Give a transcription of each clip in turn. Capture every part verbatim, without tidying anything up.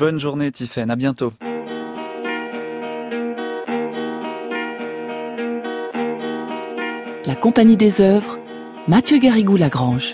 Bonne journée Tiffaine, à bientôt. La Compagnie des œuvres, Mathieu Garrigou-Lagrange.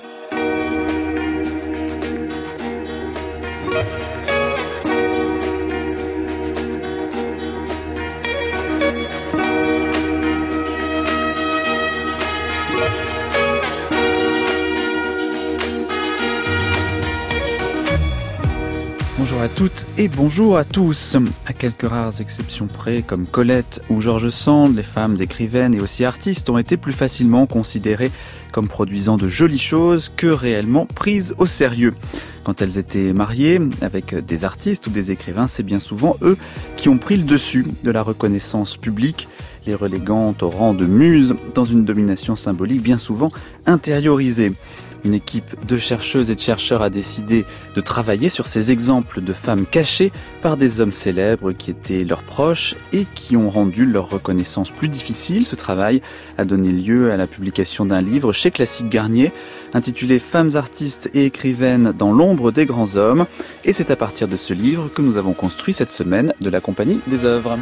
Bonjour à toutes et bonjour à tous. À quelques rares exceptions près, comme Colette ou George Sand, les femmes écrivaines et aussi artistes ont été plus facilement considérées comme produisant de jolies choses que réellement prises au sérieux. Quand elles étaient mariées avec des artistes ou des écrivains, c'est bien souvent eux qui ont pris le dessus de la reconnaissance publique, les reléguant au rang de muses dans une domination symbolique bien souvent intériorisée. Une équipe de chercheuses et de chercheurs a décidé de travailler sur ces exemples de femmes cachées par des hommes célèbres qui étaient leurs proches et qui ont rendu leur reconnaissance plus difficile. Ce travail a donné lieu à la publication d'un livre chez Classique Garnier intitulé « Femmes artistes et écrivaines dans l'ombre des grands hommes ». Et c'est à partir de ce livre que nous avons construit cette semaine de la Compagnie des œuvres.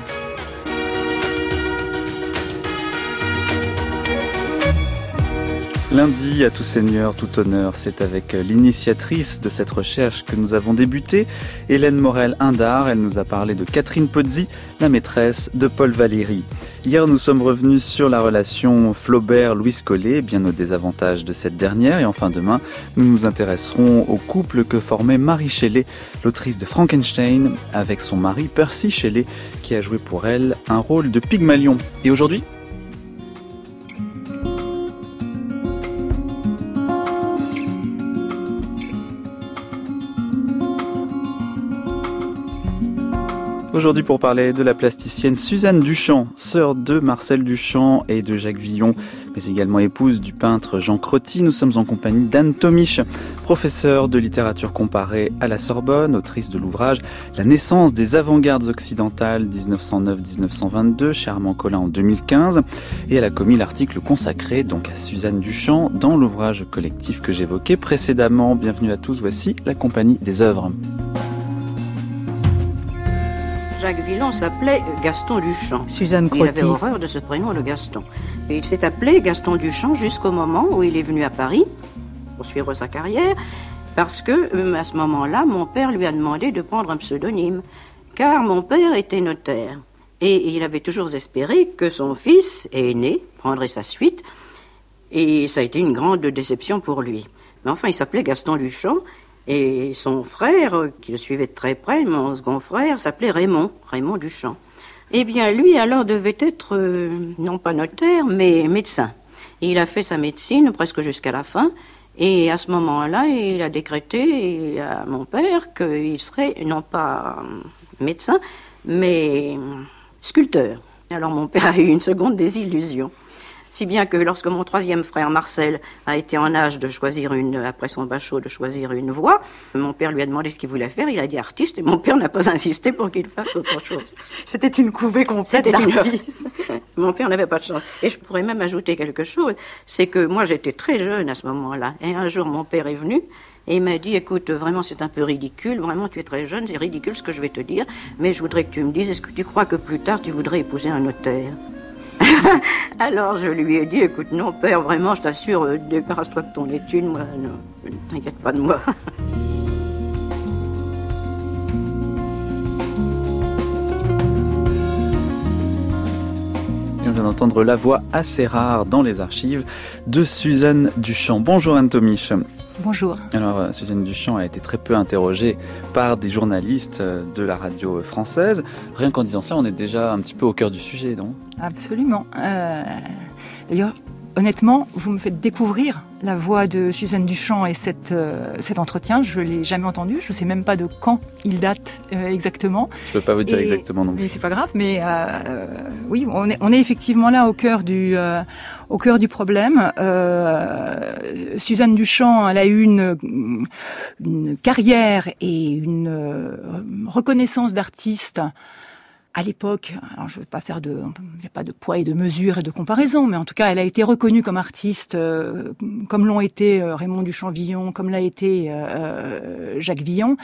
Lundi, à tout seigneur, tout honneur, c'est avec l'initiatrice de cette recherche que nous avons débuté, Hélène Morel-Indard. Elle nous a parlé de Catherine Pozzi, la maîtresse de Paul Valéry. Hier, nous sommes revenus sur la relation Flaubert-Louise Collet, bien au désavantage de cette dernière. Et enfin, demain, nous nous intéresserons au couple que formait Mary Shelley, l'autrice de Frankenstein, avec son mari Percy Shelley, qui a joué pour elle un rôle de Pygmalion. Et aujourd'hui ? Aujourd'hui pour parler de la plasticienne Suzanne Duchamp, sœur de Marcel Duchamp et de Jacques Villon, mais également épouse du peintre Jean Crotty. Nous sommes en compagnie d'Anne Tomisch, professeure de littérature comparée à la Sorbonne, autrice de l'ouvrage « La naissance des avant-gardes occidentales dix-neuf cent neuf à dix-neuf cent vingt-deux » chez Armand Collin en deux mille quinze. Et elle a commis l'article consacré donc à Suzanne Duchamp dans l'ouvrage collectif que j'évoquais précédemment. Bienvenue à tous, voici la Compagnie des œuvres. Jacques Villon s'appelait Gaston Duchamp. Suzanne Crotty. Il avait horreur de ce prénom, le Gaston. Et il s'est appelé Gaston Duchamp jusqu'au moment où il est venu à Paris pour suivre sa carrière, parce que à ce moment-là, mon père lui a demandé de prendre un pseudonyme, car mon père était notaire. Et il avait toujours espéré que son fils aîné prendrait sa suite, et ça a été une grande déception pour lui. Mais enfin, il s'appelait Gaston Duchamp. Et son frère, qui le suivait de très près, mon second frère, s'appelait Raymond, Raymond Duchamp. Eh bien, lui, alors, devait être, euh, non pas notaire, mais médecin. Et il a fait sa médecine presque jusqu'à la fin. Et à ce moment-là, il a décrété à mon père qu'il serait, non pas médecin, mais sculpteur. Alors, mon père a eu une seconde désillusion. Si bien que lorsque mon troisième frère Marcel a été en âge de choisir une, après son bachot, de choisir une voie, mon père lui a demandé ce qu'il voulait faire, il a dit artiste, et mon père n'a pas insisté pour qu'il fasse autre chose. C'était une couvée complète d'artistes. Mon père n'avait pas de chance. Et je pourrais même ajouter quelque chose, c'est que moi j'étais très jeune à ce moment-là, et un jour mon père est venu, et il m'a dit, écoute, vraiment c'est un peu ridicule, vraiment tu es très jeune, c'est ridicule ce que je vais te dire, mais je voudrais que tu me dises, est-ce que tu crois que plus tard tu voudrais épouser un notaire ? Alors je lui ai dit, écoute, non père, vraiment, je t'assure, euh, débarrasse-toi de ton étude, moi, non, ne t'inquiète pas de moi. Et on vient d'entendre la voix assez rare dans les archives de Suzanne Duchamp. Bonjour Anne Tomisch. Bonjour. Alors, Suzanne Duchamp a été très peu interrogée par des journalistes de la radio française. Rien qu'en disant ça, on est déjà un petit peu au cœur du sujet, non ? Absolument. Euh, d'ailleurs, honnêtement, vous me faites découvrir la voix de Suzanne Duchamp et cette, euh, cet entretien. Je ne l'ai jamais entendu. Je ne sais même pas de quand il date euh, exactement. Je ne peux pas vous dire et, exactement non plus. Mais c'est pas grave. Mais euh, oui, on est, on est effectivement là au cœur du, euh, au cœur du problème. Euh, Suzanne Duchamp, elle a eu une, une carrière et une euh, reconnaissance d'artiste à l'époque, alors je ne veux pas faire de, il n'y a pas de poids et de mesure et de comparaison, mais en tout cas, elle a été reconnue comme artiste, euh, comme l'ont été euh, Raymond Duchamp-Villon, comme l'a été euh, Jacques Villon.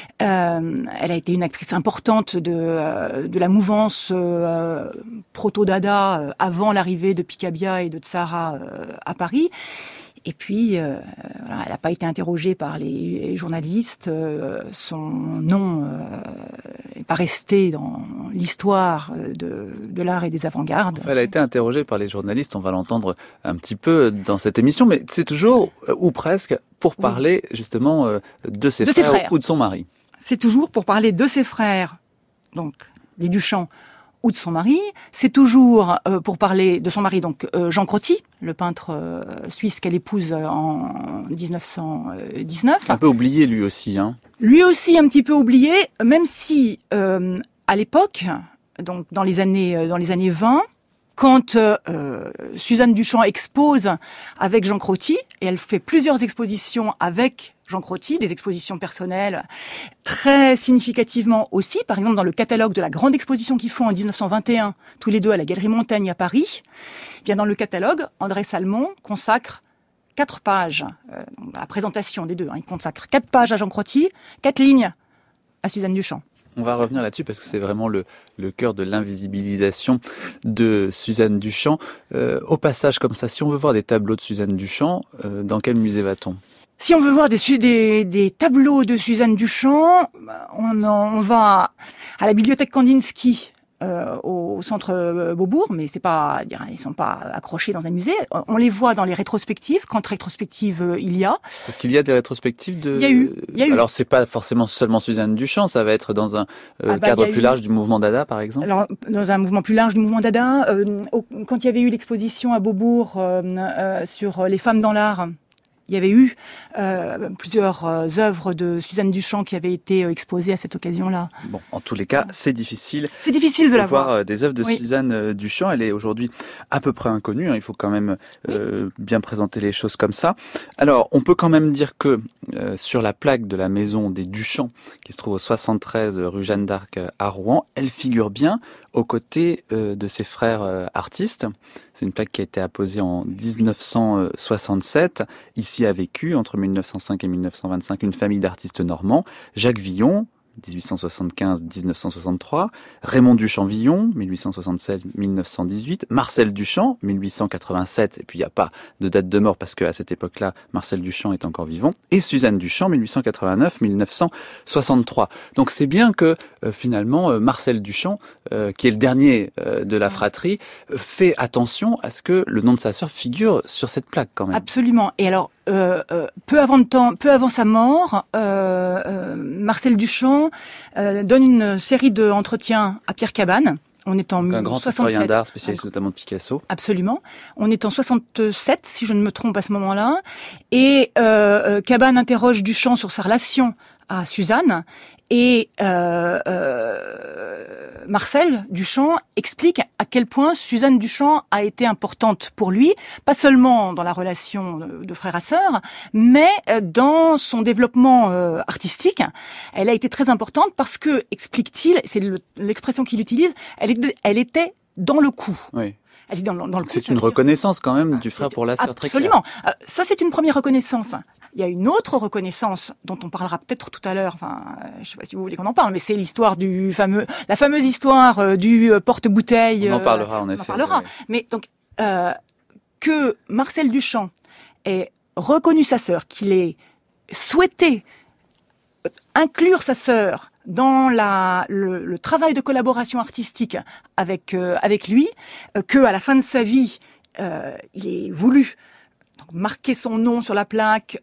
Euh, elle a été une actrice importante de, euh, de la mouvance euh, proto-dada euh, avant l'arrivée de Picabia et de Tzara euh, à Paris. Et puis, euh, voilà, elle n'a pas été interrogée par les journalistes. Euh, son nom n'est euh, pas resté dans l'histoire de, de l'art et des avant-gardes. Enfin, elle a été interrogée par les journalistes, on va l'entendre un petit peu dans cette émission, mais c'est toujours, ou presque, pour parler oui. justement de, ses, de frères, ses frères ou de son mari. C'est toujours pour parler de ses frères, donc les Duchamp, ou de son mari. C'est toujours euh, pour parler de son mari, donc euh, Jean Crotty, le peintre euh, suisse qu'elle épouse en dix-neuf cent dix-neuf. Un peu oublié lui aussi, hein. Lui aussi un petit peu oublié, même si euh, à l'époque, donc dans les années dans les années vingt, quand euh, Suzanne Duchamp expose avec Jean Crotty, et elle fait plusieurs expositions avec Jean Crotty, des expositions personnelles très significativement aussi, par exemple dans le catalogue de la grande exposition qu'ils font en dix-neuf cent vingt et un, tous les deux à la Galerie Montaigne à Paris, bien dans le catalogue, André Salmon consacre quatre pages, euh, à la présentation des deux, hein, il consacre quatre pages à Jean Crotty, quatre lignes à Suzanne Duchamp. On va revenir là-dessus parce que c'est vraiment le, le cœur de l'invisibilisation de Suzanne Duchamp. Euh, au passage comme ça, si on veut voir des tableaux de Suzanne Duchamp, euh, dans quel musée va-t-on ? Si on veut voir des, des, des tableaux de Suzanne Duchamp, on, on va à la bibliothèque Kandinsky, euh, au centre Beaubourg, mais c'est pas, ils sont pas accrochés dans un musée. On les voit dans les rétrospectives, quand rétrospectives il y a. Parce qu'il y a des rétrospectives de... Il y a eu. Il y a eu. Alors c'est pas forcément seulement Suzanne Duchamp, ça va être dans un euh, ah bah, cadre plus eu... large du mouvement Dada, par exemple. Alors dans un mouvement plus large du mouvement Dada, euh, quand il y avait eu l'exposition à Beaubourg euh, euh, sur les femmes dans l'art. Il y avait eu euh, plusieurs euh, œuvres de Suzanne Duchamp qui avaient été euh, exposées à cette occasion-là. Bon, en tous les cas, c'est difficile. C'est difficile de, de la voir. voir des œuvres de oui. Suzanne Duchamp. Elle est aujourd'hui à peu près inconnue. Hein. Il faut quand même euh, oui. bien présenter les choses comme ça. Alors, on peut quand même dire que euh, sur la plaque de la maison des Duchamp, qui se trouve au soixante-treize rue Jeanne d'Arc à Rouen, elle figure bien aux côtés euh, de ses frères euh, artistes. C'est une plaque qui a été apposée en dix-neuf cent soixante-sept. Ici a vécu, entre mille neuf cent cinq et mille neuf cent vingt-cinq, une famille d'artistes normands. Jacques Villon, dix-huit cent soixante-quinze à dix-neuf cent soixante-trois, Raymond Duchamp-Villon, mille huit cent soixante-seize à mille neuf cent dix-huit, Marcel Duchamp, mille huit cent quatre-vingt-sept, et puis il n'y a pas de date de mort parce qu'à cette époque-là, Marcel Duchamp est encore vivant, et Suzanne Duchamp, mille huit cent quatre-vingt-neuf à mille neuf cent soixante-trois. Donc c'est bien que euh, finalement, euh, Marcel Duchamp, euh, qui est le dernier euh, de la fratrie, euh, fait attention à ce que le nom de sa sœur figure sur cette plaque quand même. Absolument. Et alors, Euh, euh, peu avant de temps, peu avant sa mort, euh, euh, Marcel Duchamp euh, donne une série d'entretiens à Pierre Cabane. On est en un grand historien d'art, spécialiste notamment de Picasso. Absolument. On est en soixante-sept, si je ne me trompe à ce moment-là. Et euh, Cabane interroge Duchamp sur sa relation à Suzanne. Et euh, euh, Marcel Duchamp explique à quel point Suzanne Duchamp a été importante pour lui, pas seulement dans la relation de, de frère à sœur, mais dans son développement euh, artistique. Elle a été très importante parce que, explique-t-il, c'est le, l'expression qu'il utilise, elle, est, elle était dans le coup. Oui. Elle est dans, dans le coup, c'est une reconnaissance quand même du frère pour la sœur, très clair. Absolument. Euh, ça, c'est une première reconnaissance. Il y a une autre reconnaissance dont on parlera peut-être tout à l'heure. Enfin, euh, je ne sais pas si vous voulez qu'on en parle, mais c'est l'histoire du fameux, la fameuse histoire euh, du euh, porte-bouteille. On en parlera en euh, effet. On en parlera. Oui. Mais donc euh, que Marcel Duchamp ait reconnu sa sœur, qu'il ait souhaité inclure sa sœur dans la, le, le travail de collaboration artistique avec euh, avec lui, euh, que à la fin de sa vie, euh, il ait voulu donc, marquer son nom sur la plaque,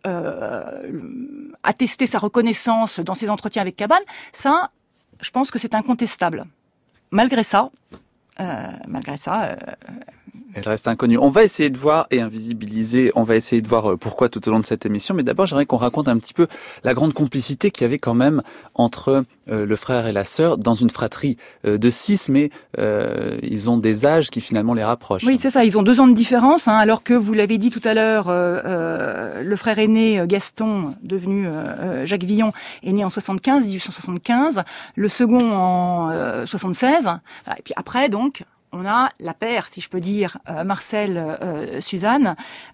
euh, attester sa reconnaissance dans ses entretiens avec Cabane, ça, je pense que c'est incontestable. Malgré ça, euh, malgré ça, euh, Elle reste inconnue. On va essayer de voir et invisibiliser, on va essayer de voir pourquoi tout au long de cette émission, mais d'abord j'aimerais qu'on raconte un petit peu la grande complicité qu'il y avait quand même entre euh, le frère et la sœur dans une fratrie euh, de six, mais euh, ils ont des âges qui finalement les rapprochent. Oui, c'est ça, ils ont deux ans de différence, hein, alors que vous l'avez dit tout à l'heure, euh, euh, le frère aîné Gaston, devenu euh, Jacques Villon, est né en soixante-quinze, dix-huit cent soixante-quinze, le second en euh, soixante-seize, et puis après donc... On a la paire, si je peux dire, euh, Marcel, euh, Suzanne,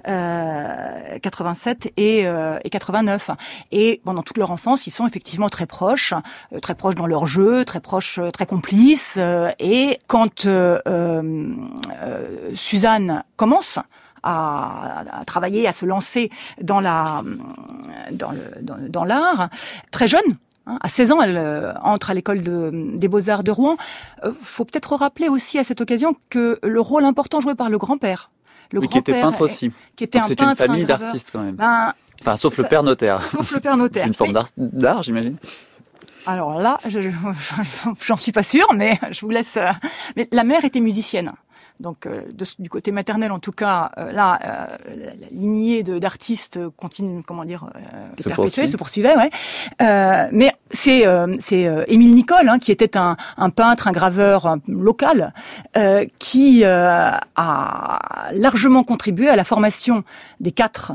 euh, quatre-vingt-sept et, euh, et quatre-vingt-neuf. Et pendant toute leur enfance, ils sont effectivement très proches, euh, très proches dans leur jeu, très proches, euh, très complices. Euh, et quand euh, euh, euh, Suzanne commence à, à travailler, à se lancer dans la dans le dans, dans l'art, très jeune. À seize ans, elle euh, entre à l'école de, des Beaux-Arts de Rouen. Euh, faut peut-être rappeler aussi à cette occasion que le rôle important joué par le grand-père, le oui, grand-père, qui était peintre aussi. Qui était Donc un c'est peintre, une famille un graveur. d'artistes quand même. Ben, enfin, sauf ça, le père notaire. Sauf le père notaire. Une forme d'art, d'art, j'imagine. Alors là, je, je, j'en suis pas sûre, mais je vous laisse. Euh... Mais la mère était musicienne. Donc euh, de, du côté maternel en tout cas, euh, là, euh, la, la lignée de, d'artistes continue, comment dire, euh, se perpétuait, se poursuivait, ouais. Euh, mais c'est euh, c'est euh, Émile Nicole, hein, qui était un, un peintre, un graveur un, local, euh, qui euh, a largement contribué à la formation des quatre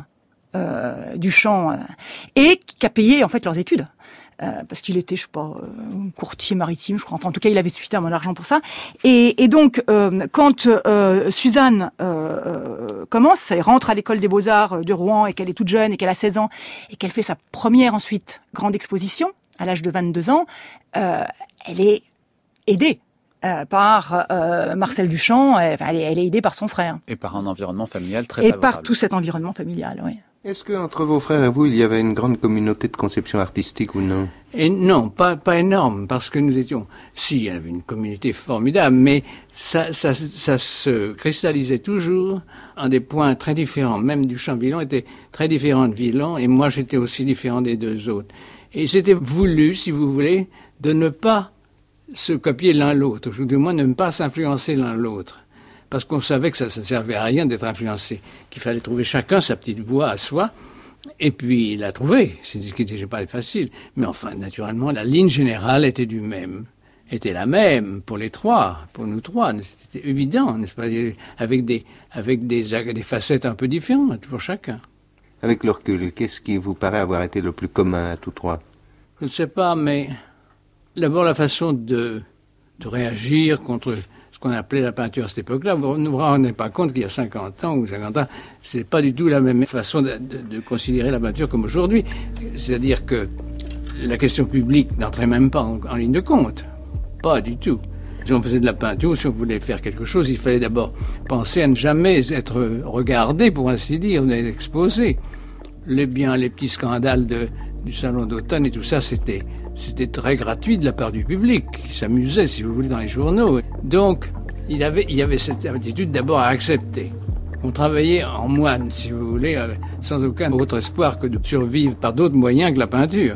euh, Duchamp euh, et qui a payé en fait leurs études. Euh, parce qu'il était, je sais pas, euh, courtier maritime, je crois. Enfin, en tout cas, il avait suffisamment d'argent pour ça. Et, et donc, euh, quand euh, Suzanne euh, euh, commence, elle rentre à l'école des Beaux-Arts de Rouen et qu'elle est toute jeune et qu'elle a seize ans et qu'elle fait sa première ensuite grande exposition à l'âge de vingt-deux ans, euh, elle est aidée euh, par euh, Marcel Duchamp. Elle, elle, est, elle est aidée par son frère. Et par un environnement familial très et favorable. Et par tout cet environnement familial, oui. Est-ce que entre vos frères et vous, il y avait une grande communauté de conception artistique ou non? Et non, pas, pas énorme, parce que nous étions... Si, il y avait une communauté formidable, mais ça, ça, ça se cristallisait toujours en des points très différents. Même Duchamp-Villon était très différent de Villon, et moi j'étais aussi différent des deux autres. Et c'était voulu, si vous voulez, de ne pas se copier l'un l'autre, ou du moins ne pas s'influencer l'un l'autre. Parce qu'on savait que ça ne servait à rien d'être influencé, qu'il fallait trouver chacun sa petite voie à soi, et puis la trouver, c'est ce qui n'était pas facile. Mais enfin, naturellement, la ligne générale était du même, était la même pour les trois, pour nous trois, c'était évident, n'est-ce pas, avec des, avec des, des facettes un peu différentes pour chacun. Avec le recul, qu'est-ce qui vous paraît avoir été le plus commun à tous trois? Je ne sais pas, mais d'abord la façon de, de réagir contre qu'on appelait la peinture à cette époque-là. Vous ne vous rendez pas compte qu'il y a cinquante ans ou cinquante ans, c'est pas du tout la même façon de, de, de considérer la peinture comme aujourd'hui. C'est-à-dire que la question publique n'entrait même pas en, en ligne de compte. Pas du tout. Si on faisait de la peinture, si on voulait faire quelque chose, il fallait d'abord penser à ne jamais être regardé, pour ainsi dire, exposé. Les biens, les petits scandales de, du salon d'automne et tout ça, c'était... C'était très gratuit de la part du public, qui s'amusait, si vous voulez, dans les journaux. Donc, il avait, il y avait cette attitude d'abord à accepter. On travaillait en moine, si vous voulez, sans aucun autre espoir que de survivre par d'autres moyens que la peinture.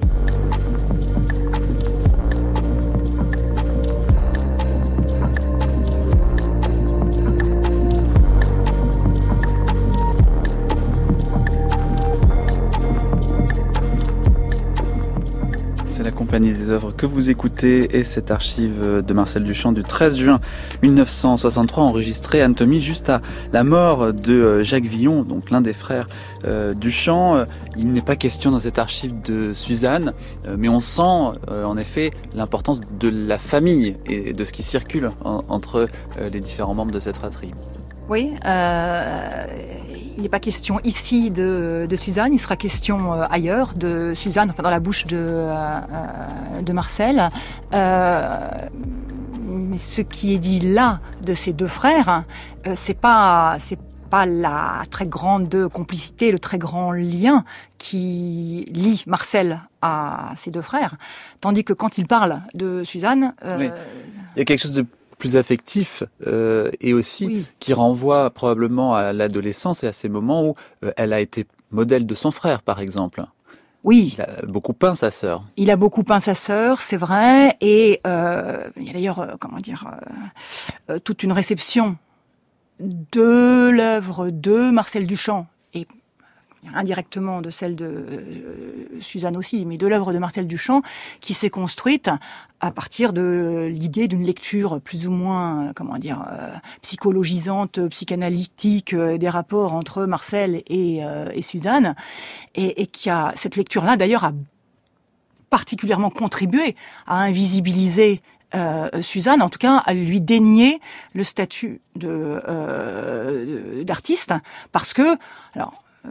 La Compagnie des œuvres que vous écoutez et cette archive de Marcel Duchamp du treize juin mille neuf cent soixante-trois enregistrée à Anatomy juste à la mort de Jacques Villon, donc l'un des frères euh, Duchamp. Il n'est pas question dans cette archive de Suzanne, euh, mais on sent euh, en effet l'importance de la famille et de ce qui circule en, entre euh, les différents membres de cette fratrie. Oui, euh, il n'est pas question ici de, de Suzanne, il sera question euh, ailleurs de Suzanne, enfin dans la bouche de, euh, de Marcel. Euh, mais ce qui est dit là de ces deux frères, euh, c'est pas, c'est pas la très grande complicité, le très grand lien qui lie Marcel à ses deux frères, tandis que quand il parle de Suzanne, euh, oui. Il y a quelque chose de plus affectif euh, et aussi oui. qui renvoie probablement à l'adolescence et à ces moments où euh, elle a été modèle de son frère, par exemple. Oui. Il a beaucoup peint sa sœur. Il a beaucoup peint sa sœur, c'est vrai, et euh, il y a d'ailleurs, euh, comment dire, euh, euh, toute une réception de l'œuvre de Marcel Duchamp, et indirectement de celle de euh, Suzanne aussi, mais de l'œuvre de Marcel Duchamp, qui s'est construite à partir de l'idée d'une lecture plus ou moins, comment dire, euh, psychologisante, psychanalytique euh, des rapports entre Marcel et, euh, et Suzanne, et, et qui a cette lecture-là d'ailleurs a particulièrement contribué à invisibiliser Euh, Suzanne, en tout cas, à lui dénier le statut de euh, d'artiste, parce que, alors, euh,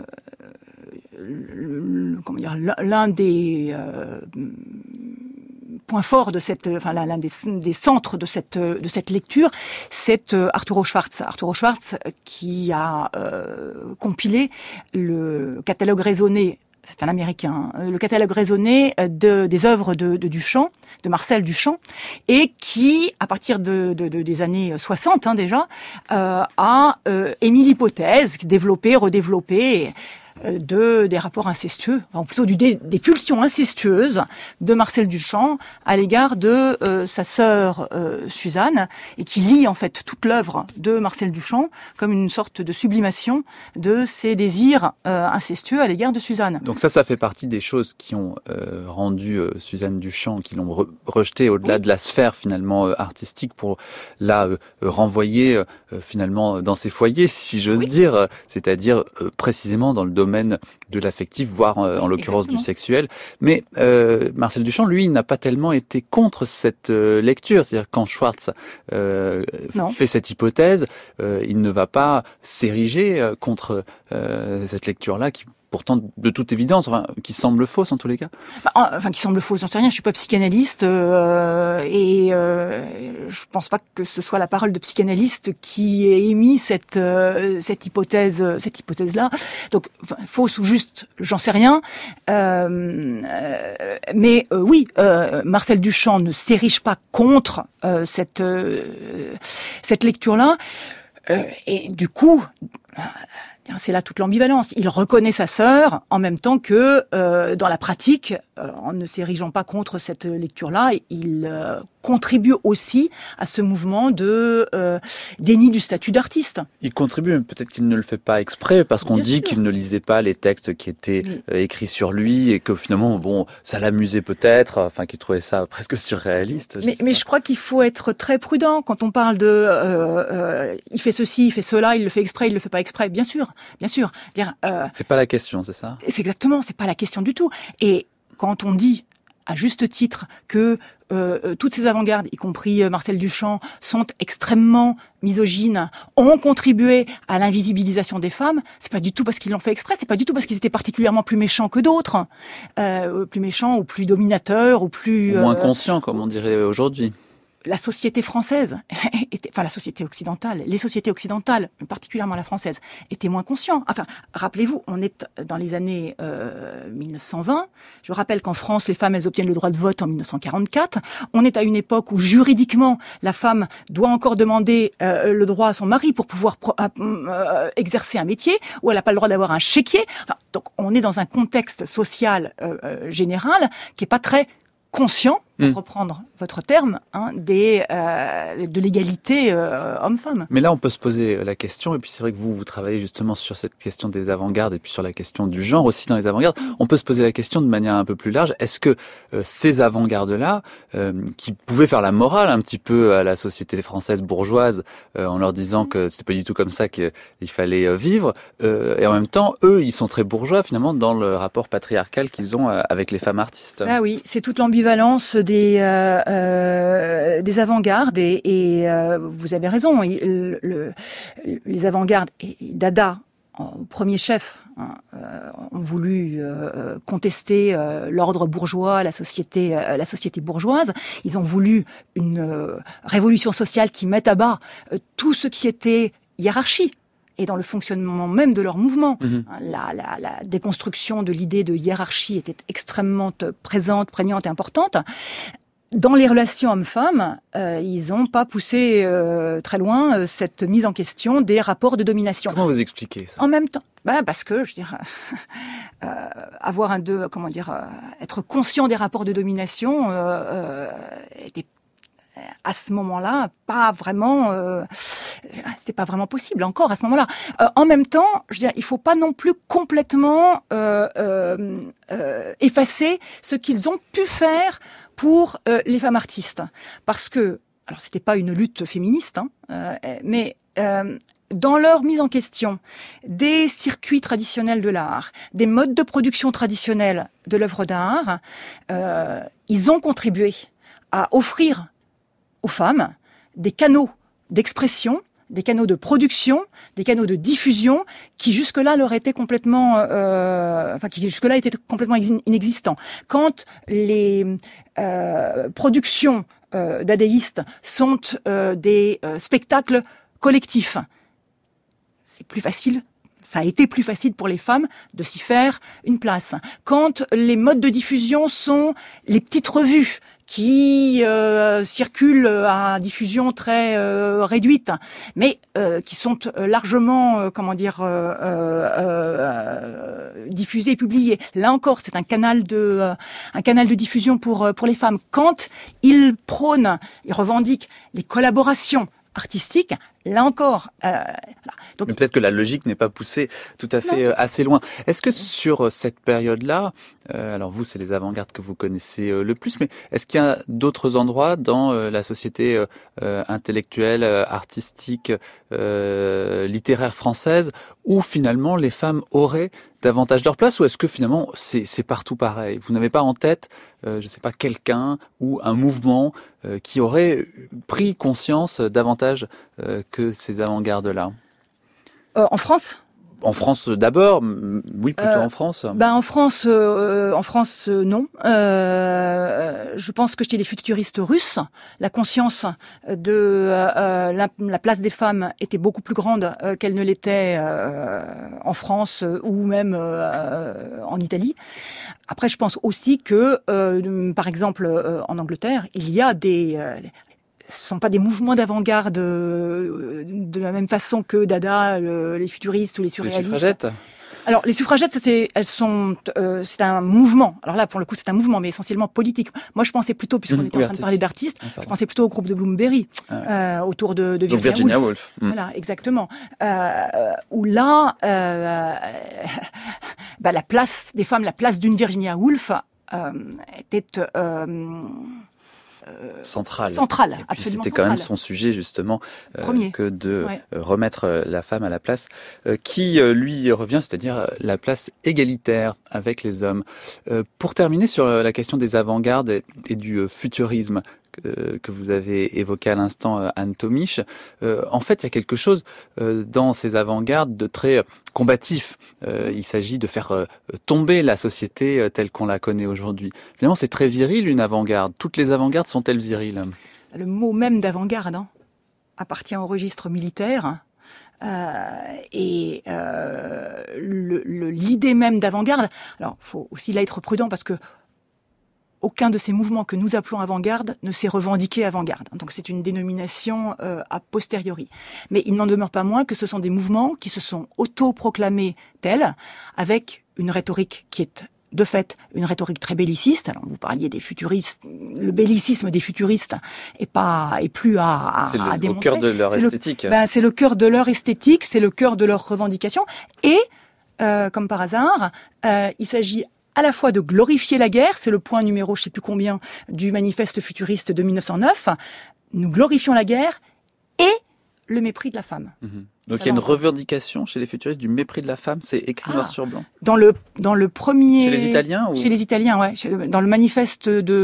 le, comment dire, l'un des euh, points forts de cette, enfin l'un des, des centres de cette de cette lecture, c'est Arturo Schwarz. Arturo Schwarz qui a euh, compilé le catalogue raisonné. C'est un Américain, le catalogue raisonné de, des œuvres de, de Duchamp, de Marcel Duchamp, et qui, à partir de, de, de des années soixante hein, déjà, euh, a euh, émis l'hypothèse, développée, redéveloppée, de des rapports incestueux, enfin plutôt du, des, des pulsions incestueuses de Marcel Duchamp à l'égard de euh, sa sœur euh, Suzanne, et qui lie en fait toute l'œuvre de Marcel Duchamp comme une sorte de sublimation de ses désirs euh, incestueux à l'égard de Suzanne. Donc ça, ça fait partie des choses qui ont euh, rendu euh, Suzanne Duchamp, qui l'ont re- rejetée au-delà oui. de la sphère finalement euh, artistique, pour la euh, renvoyer euh, finalement dans ses foyers, si j'ose oui. dire, c'est-à-dire euh, précisément dans le domaine de l'affectif, voire euh, en l'occurrence Exactement. du sexuel. Mais euh, Marcel Duchamp, lui, n'a pas tellement été contre cette euh, lecture. C'est-à-dire quand Schwarz euh, fait cette hypothèse, euh, il ne va pas s'ériger euh, contre euh, cette lecture-là qui pourtant de toute évidence, enfin, qui semble fausse en tous les cas. Enfin, qui semble fausse, j'en sais rien, je suis pas psychanalyste euh, et euh, je pense pas que ce soit la parole de psychanalyste qui ait émis cette euh, cette hypothèse, cette hypothèse-là. Donc enfin, fausse ou juste, j'en sais rien. Euh, euh, mais euh, oui, euh, Marcel Duchamp ne s'érige pas contre euh, cette euh, cette lecture-là, euh, et du coup. C'est là toute l'ambivalence. Il reconnaît sa sœur en même temps que, euh, dans la pratique, euh, en ne s'érigeant pas contre cette lecture-là, il euh, contribue aussi à ce mouvement de euh, déni du statut d'artiste. Il contribue, mais peut-être qu'il ne le fait pas exprès, parce qu'on Bien dit sûr. qu'il ne lisait pas les textes qui étaient euh, écrits sur lui, et que finalement, bon, ça l'amusait peut-être, enfin, qu'il trouvait ça presque surréaliste. Mais, mais je crois qu'il faut être très prudent quand on parle de euh, euh, il fait ceci, il fait cela, il le fait exprès, il le fait pas exprès. Bien sûr. Bien sûr. Dire, euh, c'est pas la question, c'est ça? C'est exactement, c'est pas la question du tout. Et quand on dit, à juste titre, que euh, toutes ces avant-gardes, y compris euh, Marcel Duchamp, sont extrêmement misogynes, ont contribué à l'invisibilisation des femmes, c'est pas du tout parce qu'ils l'ont fait exprès, c'est pas du tout parce qu'ils étaient particulièrement plus méchants que d'autres, euh, plus méchants ou plus dominateurs ou plus... Ou moins euh, conscients, comme on dirait aujourd'hui. La société française, était, enfin la société occidentale, les sociétés occidentales, particulièrement la française, étaient moins conscients. Enfin, rappelez-vous, on est dans les années euh, mille neuf cent vingt. Je rappelle qu'en France, les femmes, elles obtiennent le droit de vote en mille neuf cent quarante-quatre. On est à une époque où juridiquement, la femme doit encore demander euh, le droit à son mari pour pouvoir pro- euh, exercer un métier, ou elle n'a pas le droit d'avoir un chéquier. Enfin, donc, on est dans un contexte social euh, euh, général qui est pas très conscient, pour mmh. reprendre votre terme, hein, des, euh, de l'égalité euh, homme-femme. Mais là, on peut se poser la question, et puis c'est vrai que vous, vous travaillez justement sur cette question des avant-gardes, et puis sur la question du genre aussi dans les avant-gardes. On peut se poser la question de manière un peu plus large. Est-ce que euh, ces avant-gardes-là, euh, qui pouvaient faire la morale un petit peu à la société française bourgeoise, euh, en leur disant que c'était pas du tout comme ça qu'il fallait euh, vivre, euh, et en même temps, eux, ils sont très bourgeois finalement dans le rapport patriarcal qu'ils ont euh, avec les femmes artistes. Ah oui, c'est toute l'ambivalence des euh, euh, des avant-gardes et, et euh, vous avez raison. Le, le, les avant-gardes et Dada, au premier chef, hein, euh, ont voulu euh, contester euh, l'ordre bourgeois, la société, euh, la société bourgeoise. Ils ont voulu une euh, révolution sociale qui mette à bas euh, tout ce qui était hiérarchie. Et dans le fonctionnement même de leur mouvement. Mmh. La, la, la déconstruction de l'idée de hiérarchie était extrêmement présente, prégnante et importante. Dans les relations hommes-femmes, euh, ils n'ont pas poussé euh, très loin euh, cette mise en question des rapports de domination. Comment vous expliquez ça? En même temps, bah parce que je dirais euh, avoir un deux, comment dire, euh, être conscient des rapports de domination euh, euh, était à ce moment-là pas vraiment euh, c'était pas vraiment possible encore à ce moment-là. Euh, en même temps, je veux dire, il faut pas non plus complètement euh, euh, euh, effacer ce qu'ils ont pu faire pour euh, les femmes artistes, parce que alors c'était pas une lutte féministe, hein, euh, mais euh, dans leur mise en question des circuits traditionnels de l'art, des modes de production traditionnels de l'œuvre d'art, euh, ils ont contribué à offrir aux femmes des canaux d'expression, des canaux de production, des canaux de diffusion qui jusque-là leur étaient complètement, euh, enfin qui jusque-là étaient complètement inexistants. Quand les euh, productions euh, dadaïstes sont euh, des euh, spectacles collectifs, c'est plus facile. Ça a été plus facile pour les femmes de s'y faire une place. Quand les modes de diffusion sont les petites revues qui euh, circulent à diffusion très euh, réduite, mais euh, qui sont largement, euh, comment dire, euh, euh, euh, diffusées et publiées. Là encore, c'est un canal de, euh, un canal de diffusion pour pour les femmes. Quand ils prônent, ils revendiquent les collaborations artistique, là encore. Euh, voilà. Donc, mais peut-être que la logique n'est pas poussée tout à fait euh, assez loin. Est-ce que sur cette période-là, euh, alors vous, c'est les avant-gardes que vous connaissez euh, le plus, mais est-ce qu'il y a d'autres endroits dans euh, la société euh, intellectuelle, euh, artistique, euh, littéraire française où finalement les femmes auraient davantage leur place, ou est-ce que finalement c'est, c'est partout pareil? Vous n'avez pas en tête, euh, je ne sais pas, quelqu'un ou un mouvement euh, qui aurait pris conscience davantage euh, que ces avant-gardes-là? euh, En France ? En France d'abord, oui, plutôt euh, en France. Ben en France, euh, en France, euh, non. Euh, je pense que chez les futuristes russes, la conscience de euh, la, la place des femmes était beaucoup plus grande euh, qu'elle ne l'était euh, en France euh, ou même euh, en Italie. Après, je pense aussi que, euh, par exemple, euh, en Angleterre, il y a des euh, ce ne sont pas des mouvements d'avant-garde euh, de la même façon que Dada, le, les futuristes ou les surréalistes. Les suffragettes. Alors les suffragettes, ça, c'est, elles sont, euh, c'est un mouvement. Alors là, pour le coup, c'est un mouvement, mais essentiellement politique. Moi, je pensais plutôt, puisqu'on mmh, était oui, en train artistique. de parler d'artistes, ah, je pensais plutôt au groupe de Bloomsbury, ah, ouais. euh, autour de, de Virginia, Donc, Virginia Woolf. Woolf. Mmh. Voilà, exactement. Euh, où là, euh, bah, la place des femmes, la place d'une Virginia Woolf euh, était euh, Euh, centrale. Centrale, et puis absolument c'était centrale. quand même son sujet justement euh, que de ouais. euh, remettre euh, la femme à la place euh, qui euh, lui revient, c'est-à-dire euh, la place égalitaire avec les hommes. Euh, pour terminer sur euh, la question des avant-gardes et, et du euh, futurisme que, que vous avez évoqué à l'instant, euh, Anne Thomich, euh, en fait il y a quelque chose euh, dans ces avant-gardes de très euh, combatif. Euh, il s'agit de faire euh, tomber la société euh, telle qu'on la connaît aujourd'hui. Finalement, c'est très viril, une avant-garde. Toutes les avant-gardes sont-elles viriles? Le mot même d'avant-garde hein, appartient au registre militaire. Euh, et euh, le, le, l'idée même d'avant-garde... Alors, il faut aussi là être prudent parce que aucun de ces mouvements que nous appelons avant-garde ne s'est revendiqué avant-garde. Donc c'est une dénomination euh, a posteriori. Mais il n'en demeure pas moins que ce sont des mouvements qui se sont auto-proclamés tels, avec une rhétorique qui est de fait une rhétorique très belliciste. Alors vous parliez des futuristes, le bellicisme des futuristes est pas est plus à, à, c'est le, à démontrer. au cœur de leur c'est esthétique. Le, ben, c'est le cœur de leur esthétique, c'est le cœur de leurs revendications. Et euh, comme par hasard, euh, il s'agit à la fois de glorifier la guerre, c'est le point numéro je sais plus combien du manifeste futuriste de mille neuf cent neuf, nous glorifions la guerre et le mépris de la femme. Mmh. Donc ça il y a une revendication chez les futuristes du mépris de la femme, c'est écrit ah, noir sur blanc. Dans le dans le premier chez les Italiens ou... Chez les Italiens, ouais, dans le manifeste de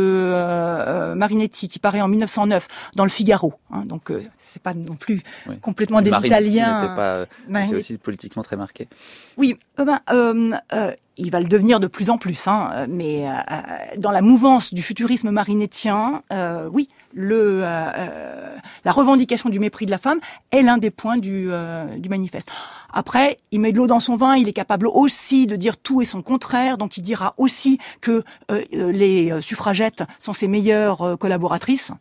euh, Marinetti qui paraît en mille neuf cent neuf dans le Figaro. Hein, donc euh, c'est pas non plus oui. complètement des Marinetti Italiens. N'était pas ouais. était aussi politiquement très marqué. Oui, euh, ben, euh, euh, il va le devenir de plus en plus, hein, mais euh, dans la mouvance du futurisme marinettien, euh, oui, le, euh, la revendication du mépris de la femme est l'un des points du, euh, du manifeste. Après, il met de l'eau dans son vin, il est capable aussi de dire tout et son contraire, donc il dira aussi que euh, les suffragettes sont ses meilleures euh, collaboratrices.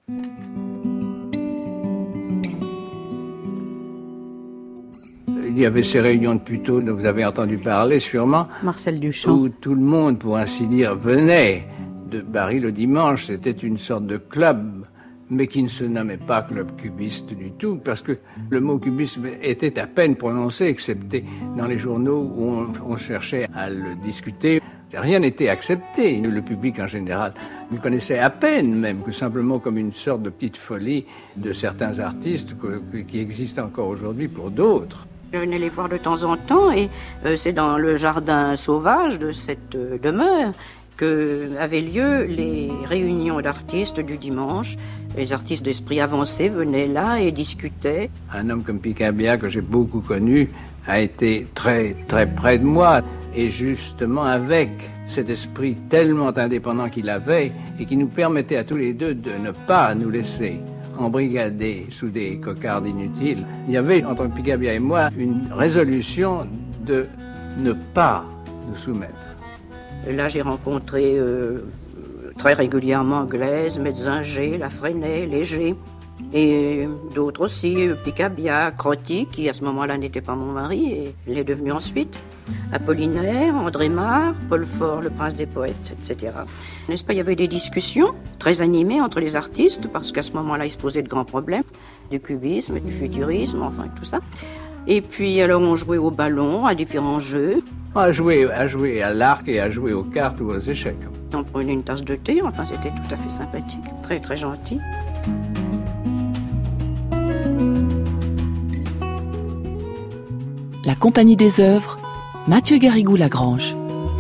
Il y avait ces réunions de puteaux dont vous avez entendu parler sûrement. Marcel Duchamp. Où tout le monde, pour ainsi dire, venait de Paris le dimanche. C'était une sorte de club mais qui ne se nommait pas club cubiste du tout, parce que le mot cubisme était à peine prononcé, excepté dans les journaux où on, on cherchait à le discuter. Rien n'était accepté. Le public en général ne connaissait à peine, même que simplement comme une sorte de petite folie de certains artistes que, qui existent encore aujourd'hui pour d'autres. Je venais les voir de temps en temps et euh, c'est dans le jardin sauvage de cette euh, demeure que avaient lieu les réunions d'artistes du dimanche. Les artistes d'esprit avancé venaient là et discutaient. Un homme comme Picabia, que j'ai beaucoup connu, a été très très près de moi. Et justement avec cet esprit tellement indépendant qu'il avait et qui nous permettait à tous les deux de ne pas nous laisser embrigader sous des cocardes inutiles, il y avait entre Picabia et moi une résolution de ne pas nous soumettre. Et là, j'ai rencontré euh, très régulièrement Glaise, Metzinger, Lafresnay, Léger, et d'autres aussi, Picabia, Crotty, qui à ce moment-là n'était pas mon mari, et l'est devenu ensuite, Apollinaire, André Marre, Paul Fort, le prince des poètes, et cetera. N'est-ce pas, il y avait des discussions très animées entre les artistes, parce qu'à ce moment-là, ils se posaient de grands problèmes, du cubisme, du futurisme, enfin tout ça. Et puis alors on jouait au ballon, à différents jeux. À jouer, à jouer à l'arc et à jouer aux cartes ou aux échecs. On prenait une tasse de thé, enfin c'était tout à fait sympathique, très très gentil. La Compagnie des œuvres, Mathieu Garrigou-Lagrange.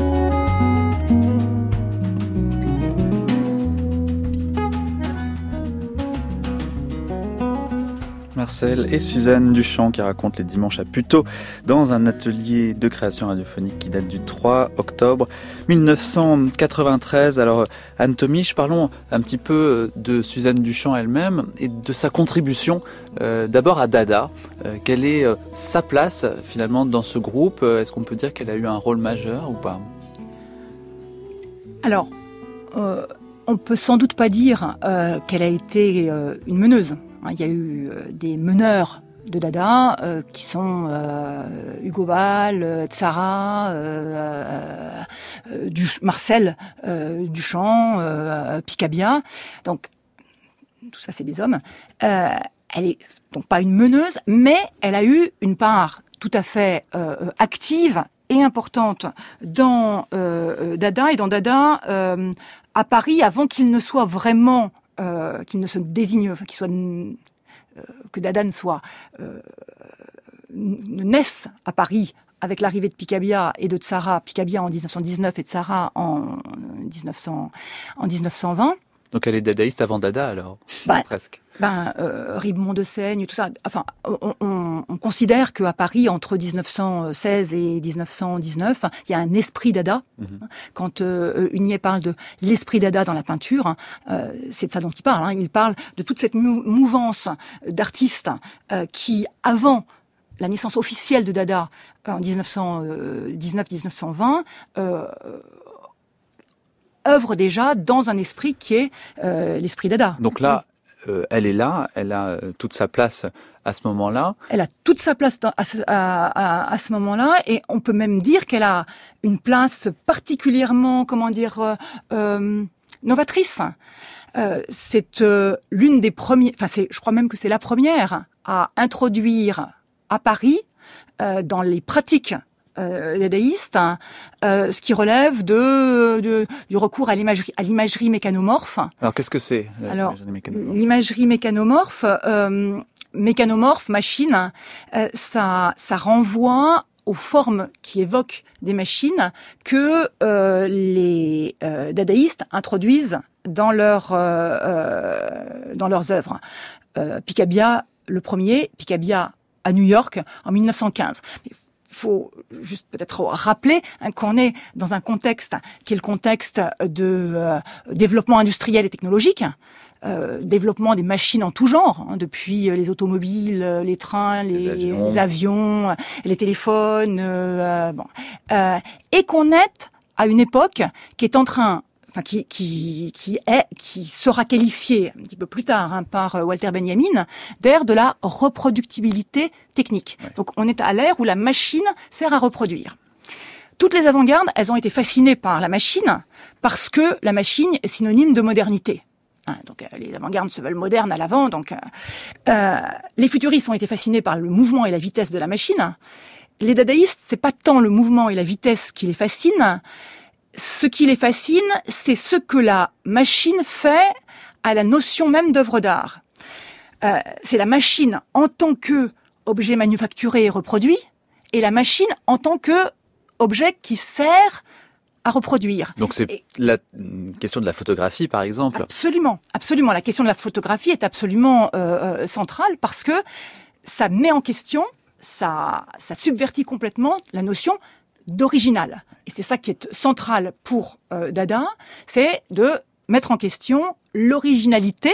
Marcel et Suzanne Duchamp qui racontent les dimanches à Puteaux dans un atelier de création radiophonique qui date du trois octobre mille neuf cent quatre-vingt-treize. Alors Anne Tomisch, parlons un petit peu de Suzanne Duchamp elle-même et de sa contribution euh, d'abord à Dada. Euh, quelle est euh, sa place finalement dans ce groupe? Est-ce qu'on peut dire qu'elle a eu un rôle majeur ou pas? Alors, euh, on peut sans doute pas dire euh, qu'elle a été euh, une meneuse. Il y a eu des meneurs de Dada euh, qui sont euh, Hugo Ball, euh, Tzara, euh, euh, du, Marcel euh, Duchamp, euh, Picabia. Donc, tout ça, c'est des hommes. Euh, elle est donc pas une meneuse, mais elle a eu une part tout à fait euh, active et importante dans euh, Dada et dans Dada euh, à Paris avant qu'il ne soit vraiment Euh, qu'il ne se désigne, enfin, qu'il soit, euh, que Dada ne soit, euh, ne naisse à Paris avec l'arrivée de Picabia et de Tzara, Picabia en dix-neuf cent dix-neuf et Tzara en, dix-neuf cents, en dix-neuf cent vingt. Donc elle est dadaïste avant Dada alors, bah, presque. Ben, euh, Ribemont de Seigne, tout ça. Enfin, on, on, on considère qu'à Paris, entre dix-neuf cent seize et dix-neuf cent dix-neuf, il y a un esprit Dada. Mm-hmm. Quand euh, Hunier parle de l'esprit Dada dans la peinture, euh, c'est de ça dont il parle. Hein. Il parle de toute cette mou- mouvance d'artistes euh, qui, avant la naissance officielle de Dada, en dix-neuf cent dix-neuf dix-neuf cent vingt, euh, œuvre déjà dans un esprit qui est euh, l'esprit Dada. Donc là, euh, elle est là, elle a euh, toute sa place à ce moment-là. Elle a toute sa place dans, à, ce, à, à, à ce moment-là, et on peut même dire qu'elle a une place particulièrement, comment dire, euh, euh, novatrice. Euh, c'est euh, l'une des premières, enfin, c'est, je crois même que c'est la première à introduire à Paris, euh, dans les pratiques Euh, dadaïste, hein, euh, ce qui relève de, de du recours à l'imagerie, à l'imagerie mécanomorphe. Alors qu'est-ce que c'est Alors, l'imagerie mécanomorphe, l'imagerie mécanomorphe, euh, mécanomorphe, machine, euh, ça, ça renvoie aux formes qui évoquent des machines que euh, les euh, dadaïstes introduisent dans leur euh, euh, dans leurs œuvres. Euh, Picabia, le premier, Picabia à New York en mille neuf cent quinze. Il faut juste peut-être rappeler hein, qu'on est dans un contexte qui est le contexte de euh, développement industriel et technologique, euh, développement des machines en tout genre, hein, depuis les automobiles, les trains, les, les, avions. les avions, les téléphones, euh, bon, euh, et qu'on est à une époque qui est en train Enfin, qui, qui, qui est, qui sera qualifié un petit peu plus tard hein, par Walter Benjamin d'ère de la reproductibilité technique. Ouais. Donc, on est à l'ère où la machine sert à reproduire. Toutes les avant-gardes, elles ont été fascinées par la machine parce que la machine est synonyme de modernité. Hein, donc euh, les avant-gardes se veulent modernes à l'avant. Donc, euh, euh, les futuristes ont été fascinés par le mouvement et la vitesse de la machine. Les dadaïstes, c'est pas tant le mouvement et la vitesse qui les fascinent. Ce qui les fascine, c'est ce que la machine fait à la notion même d'œuvre d'art. Euh, c'est la machine en tant que objet manufacturé et reproduit, et la machine en tant que objet qui sert à reproduire. Donc c'est et, la question de la photographie, par exemple. Absolument, absolument. La question de la photographie est absolument euh, euh, centrale parce que ça met en question, ça, ça subvertit complètement la notion d'original. Et c'est ça qui est central pour euh, Dada, c'est de mettre en question l'originalité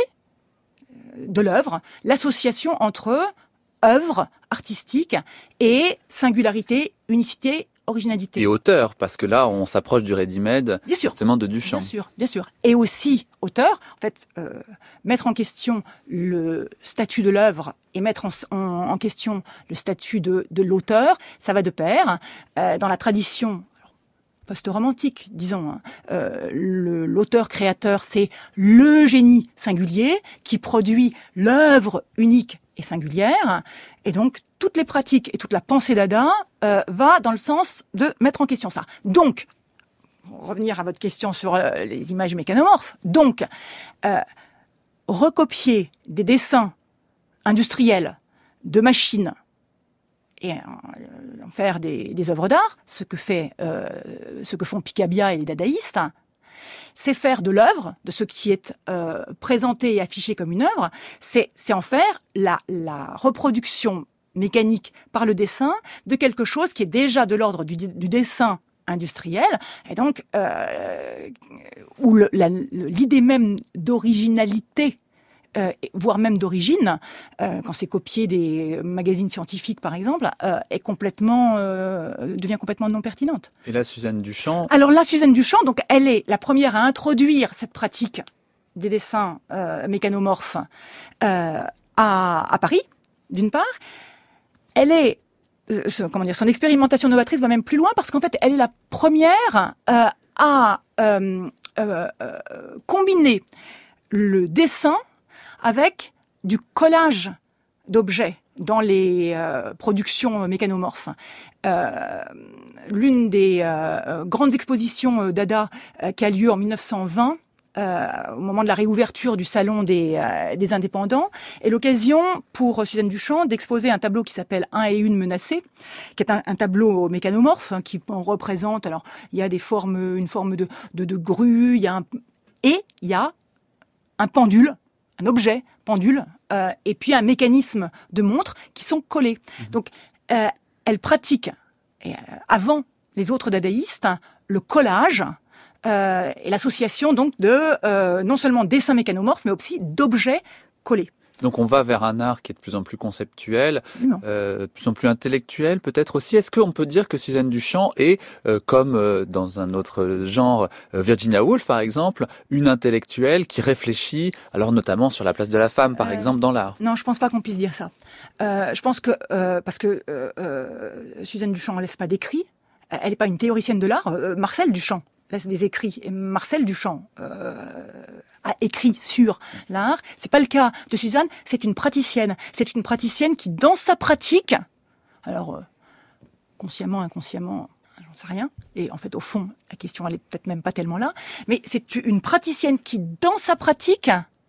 de l'œuvre, l'association entre œuvre artistique et singularité, unicité, originalité. Et auteur, parce que là, on s'approche du ready-made, bien sûr, justement de Duchamp. Bien sûr, bien sûr. Et aussi auteur, en fait, euh, mettre en question le statut de l'œuvre et mettre en, en, en question le statut de, de l'auteur, ça va de pair. Euh, dans la tradition post-romantique, disons, hein, euh, le, l'auteur-créateur, c'est le génie singulier qui produit l'œuvre unique et singulière, et donc toutes les pratiques et toute la pensée Dada euh, va dans le sens de mettre en question ça. Donc, pour revenir à votre question sur euh, les images mécanomorphes, donc, euh, recopier des dessins industriels de machines et en faire des, des œuvres d'art, ce que fait, euh, ce que font Picabia et les dadaïstes, c'est faire de l'œuvre, de ce qui est euh, présenté et affiché comme une œuvre, c'est, c'est en faire la, la reproduction mécanique par le dessin de quelque chose qui est déjà de l'ordre du, du dessin industriel, et donc euh, où le, la, l'idée même d'originalité, Euh, voire même d'origine, euh, quand c'est copié des magazines scientifiques par exemple, euh, est complètement, euh, devient complètement non pertinente. Et là, Suzanne Duchamp. Alors là, Suzanne Duchamp, donc elle est la première à introduire cette pratique des dessins euh, mécanomorphes euh, à, à Paris, d'une part. Elle est, euh, comment dire, son expérimentation novatrice va même plus loin parce qu'en fait, elle est la première euh, à euh, euh, euh, combiner le dessin avec du collage d'objets dans les euh, productions mécanomorphes. Euh, l'une des euh, grandes expositions Dada euh, qui a lieu en dix-neuf cent vingt, euh, au moment de la réouverture du salon des, euh, des indépendants, est l'occasion pour Suzanne Duchamp d'exposer un tableau qui s'appelle Un et une menacés, qui est un, un tableau mécanomorphe hein, qui en représente. Alors, il y a des formes, une forme de, de, de grue, il y a un, et il y a un pendule. Un objet, pendule, euh, et puis un mécanisme de montre qui sont collés. Mmh. Donc, euh, elle pratique, et, euh, avant les autres dadaïstes, le collage euh, et l'association donc de euh, non seulement dessins mécanomorphes, mais aussi d'objets collés. Donc on va vers un art qui est de plus en plus conceptuel, euh, de plus en plus intellectuel peut-être aussi. Est-ce qu'on peut dire que Suzanne Duchamp est, euh, comme euh, dans un autre genre, euh, Virginia Woolf par exemple, une intellectuelle qui réfléchit, alors notamment sur la place de la femme par euh, exemple dans l'art? Non, je pense pas qu'on puisse dire ça. Euh, je pense que, euh, parce que euh, euh, Suzanne Duchamp ne laisse pas d'écrit, elle n'est pas une théoricienne de l'art. Euh, Marcel Duchamp laisse des écrits, et Marcel Duchamp euh, a écrit sur l'art. C'est pas le cas de Suzanne, c'est une praticienne. C'est une praticienne qui, dans sa pratique, alors, euh, consciemment, inconsciemment, j'en sais rien, et en fait, au fond, la question, elle est peut-être même pas tellement là, mais c'est une praticienne qui, dans sa pratique,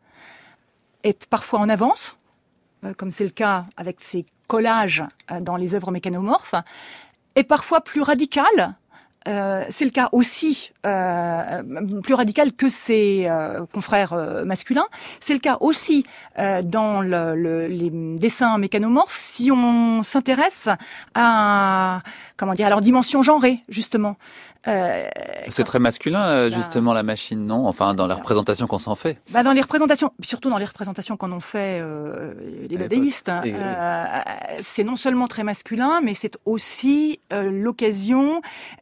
est parfois en avance, euh, comme c'est le cas avec ses collages euh, dans les œuvres mécanomorphes, et parfois plus radicale. Euh, c'est le cas aussi, euh, plus radical que ses euh, confrères euh, masculins. C'est le cas aussi euh, dans le, le, les dessins mécanomorphes, si on s'intéresse à, comment dire, à leur dimension genrée, justement. Euh, c'est quand, très masculin, justement, bah, la machine, non? Enfin, dans la représentation qu'on s'en fait. Bah, dans les représentations, surtout dans les représentations qu'en ont fait euh, les dadaïstes, hein, euh, c'est non seulement très masculin, mais c'est aussi euh, l'occasion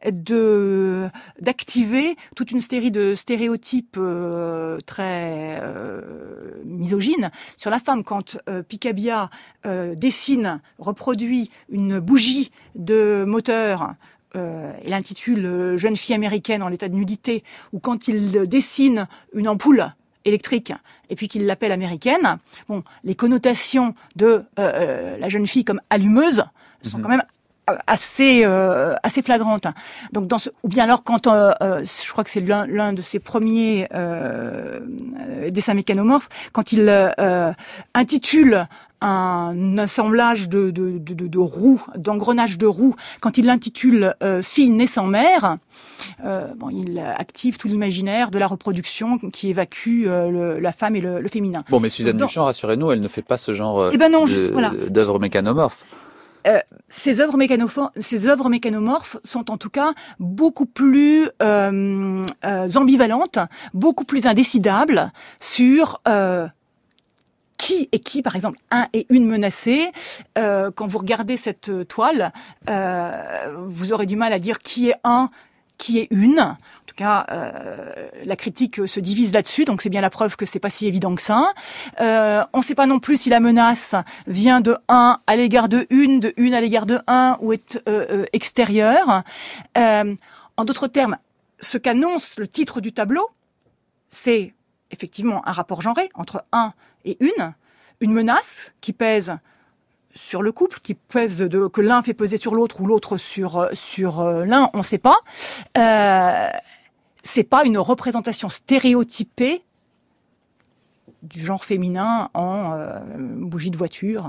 de d'activer toute une série de stéréotypes euh, très euh, misogynes sur la femme. Quand euh, Picabia euh, dessine, reproduit une bougie de moteur, Euh, il intitule euh, « Jeune fille américaine en l'état de nudité », ou quand il dessine une ampoule électrique et puis qu'il l'appelle américaine, bon, les connotations de euh, la jeune fille comme allumeuse sont mmh. quand même assez euh, assez flagrantes. Donc dans ce, ou bien alors quand euh, euh, je crois que c'est l'un l'un de ses premiers euh, dessins mécanomorphes, quand il euh, intitule un assemblage de, de, de, de, de roues, d'engrenages de roues, quand il l'intitule euh, « Fille née sans mère euh, », bon, il active tout l'imaginaire de la reproduction qui évacue euh, le, la femme et le, le féminin. Bon, mais Suzanne Donc, Duchamp, rassurez-nous, elle ne fait pas ce genre euh, eh ben non, de, juste, voilà. d'œuvres mécanomorphes. Euh, ces œuvres mécanomorphes, ces œuvres mécanomorphes sont en tout cas beaucoup plus euh, euh, ambivalentes, beaucoup plus indécidables sur euh, qui est qui, par exemple, un et une menacés. Euh, quand vous regardez cette toile, euh, vous aurez du mal à dire qui est un, qui est une. En tout cas, euh, la critique se divise là-dessus, donc c'est bien la preuve que c'est pas si évident que ça. Euh, on ne sait pas non plus si la menace vient de un à l'égard de une, de une à l'égard de un, ou est euh, euh, extérieure. Euh, en d'autres termes, ce qu'annonce le titre du tableau, c'est effectivement un rapport genré entre un et une, une menace qui pèse sur le couple, qui pèse de, que l'un fait peser sur l'autre ou l'autre sur sur euh, l'un, on ne sait pas. Euh, c'est pas une représentation stéréotypée du genre féminin en euh, bougie de voiture.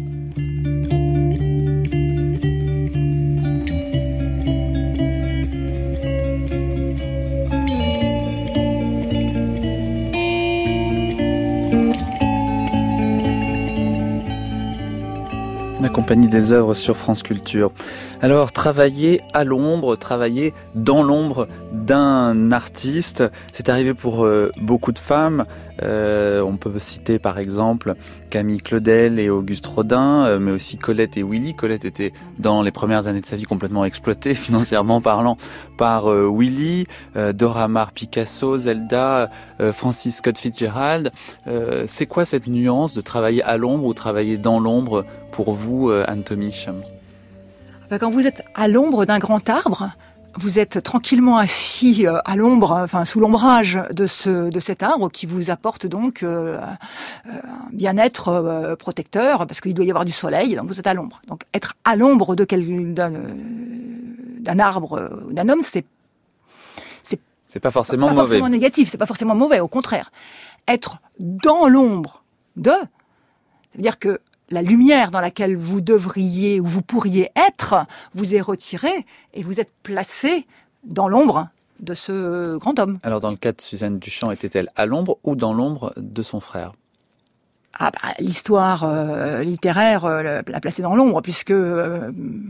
Compagnie des œuvres sur France Culture. Alors, travailler à l'ombre, travailler dans l'ombre d'un artiste, c'est arrivé pour euh, beaucoup de femmes. Euh, on peut citer par exemple Camille Claudel et Auguste Rodin, euh, mais aussi Colette et Willy. Colette était dans les premières années de sa vie complètement exploitée, financièrement parlant, par euh, Willy, euh, Dora Maar Picasso, Zelda, euh, Francis Scott Fitzgerald. Euh, c'est quoi cette nuance de travailler à l'ombre ou travailler dans l'ombre pour vous, euh, Anne Thomich ? Quand vous êtes à l'ombre d'un grand arbre, vous êtes tranquillement assis à l'ombre, enfin sous l'ombrage de ce de cet arbre qui vous apporte donc euh, un bien-être euh, protecteur parce qu'il doit y avoir du soleil, donc vous êtes à l'ombre. Donc être à l'ombre de quel d'un, d'un arbre ou d'un homme, c'est c'est c'est pas forcément pas mauvais. forcément négatif, c'est pas forcément mauvais, au contraire. Être dans l'ombre de, ça veut dire que la lumière dans laquelle vous devriez ou vous pourriez être vous est retirée et vous êtes placé dans l'ombre de ce grand homme. Alors dans le cas de Suzanne Duchamp, était-elle à l'ombre ou dans l'ombre de son frère ? Ah bah, l'histoire euh, littéraire euh, l'a placée dans l'ombre puisque euh,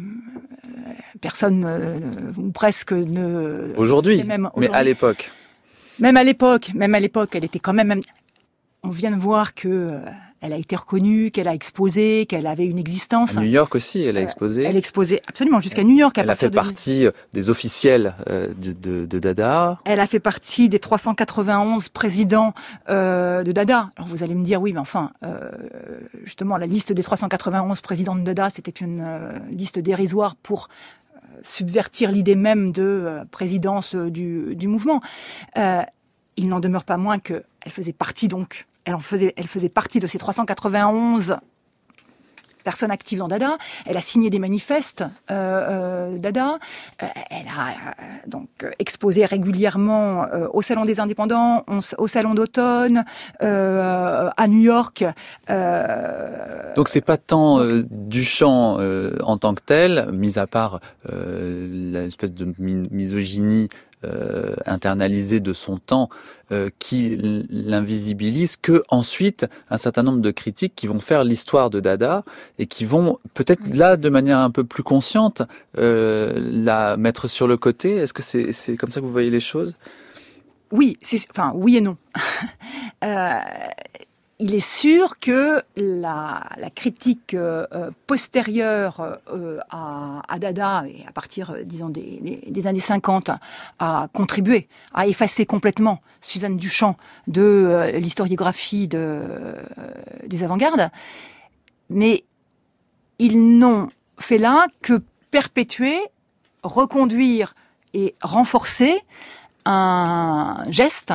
personne euh, ou presque ne... Aujourd'hui, même mais aujourd'hui. à l'époque. Même à l'époque, même à l'époque, elle était quand même... On vient de voir que... Euh, elle a été reconnue, qu'elle a exposé, qu'elle avait une existence. À New York aussi, elle a exposé. Elle a exposé absolument jusqu'à New York. À elle a fait de... partie des officiels de, de, de Dada. Elle a fait partie des trois cent quatre-vingt-onze présidents euh, de Dada. Alors vous allez me dire, oui, mais enfin, euh, justement, la liste des trois cent quatre-vingt-onze présidents de Dada, c'était une euh, liste dérisoire pour euh, subvertir l'idée même de euh, présidence du, du mouvement. Euh, il n'en demeure pas moins qu'elle faisait partie donc... Elle, en faisait, elle faisait partie de ces trois cent quatre-vingt-onze personnes actives dans Dada. Elle a signé des manifestes euh, euh, Dada. Euh, elle a euh, donc exposé régulièrement euh, au Salon des Indépendants, au Salon d'automne, euh, à New York. Euh... Donc c'est pas tant euh, Duchamp euh, en tant que tel, mis à part euh, l'espèce de mi- misogynie Euh, internalisé de son temps euh, qui l'invisibilise, que ensuite un certain nombre de critiques qui vont faire l'histoire de Dada et qui vont peut-être là de manière un peu plus consciente euh, la mettre sur le côté. Est-ce que c'est, c'est comme ça que vous voyez les choses ? Oui, c'est, enfin oui et non. euh, il est sûr que la, la critique euh, postérieure euh, à, à Dada, et à partir, disons, des, des, des années cinquante, a contribué à effacer complètement Suzanne Duchamp de euh, l'historiographie de, euh, des avant-gardes. Mais ils n'ont fait là que perpétuer, reconduire et renforcer un geste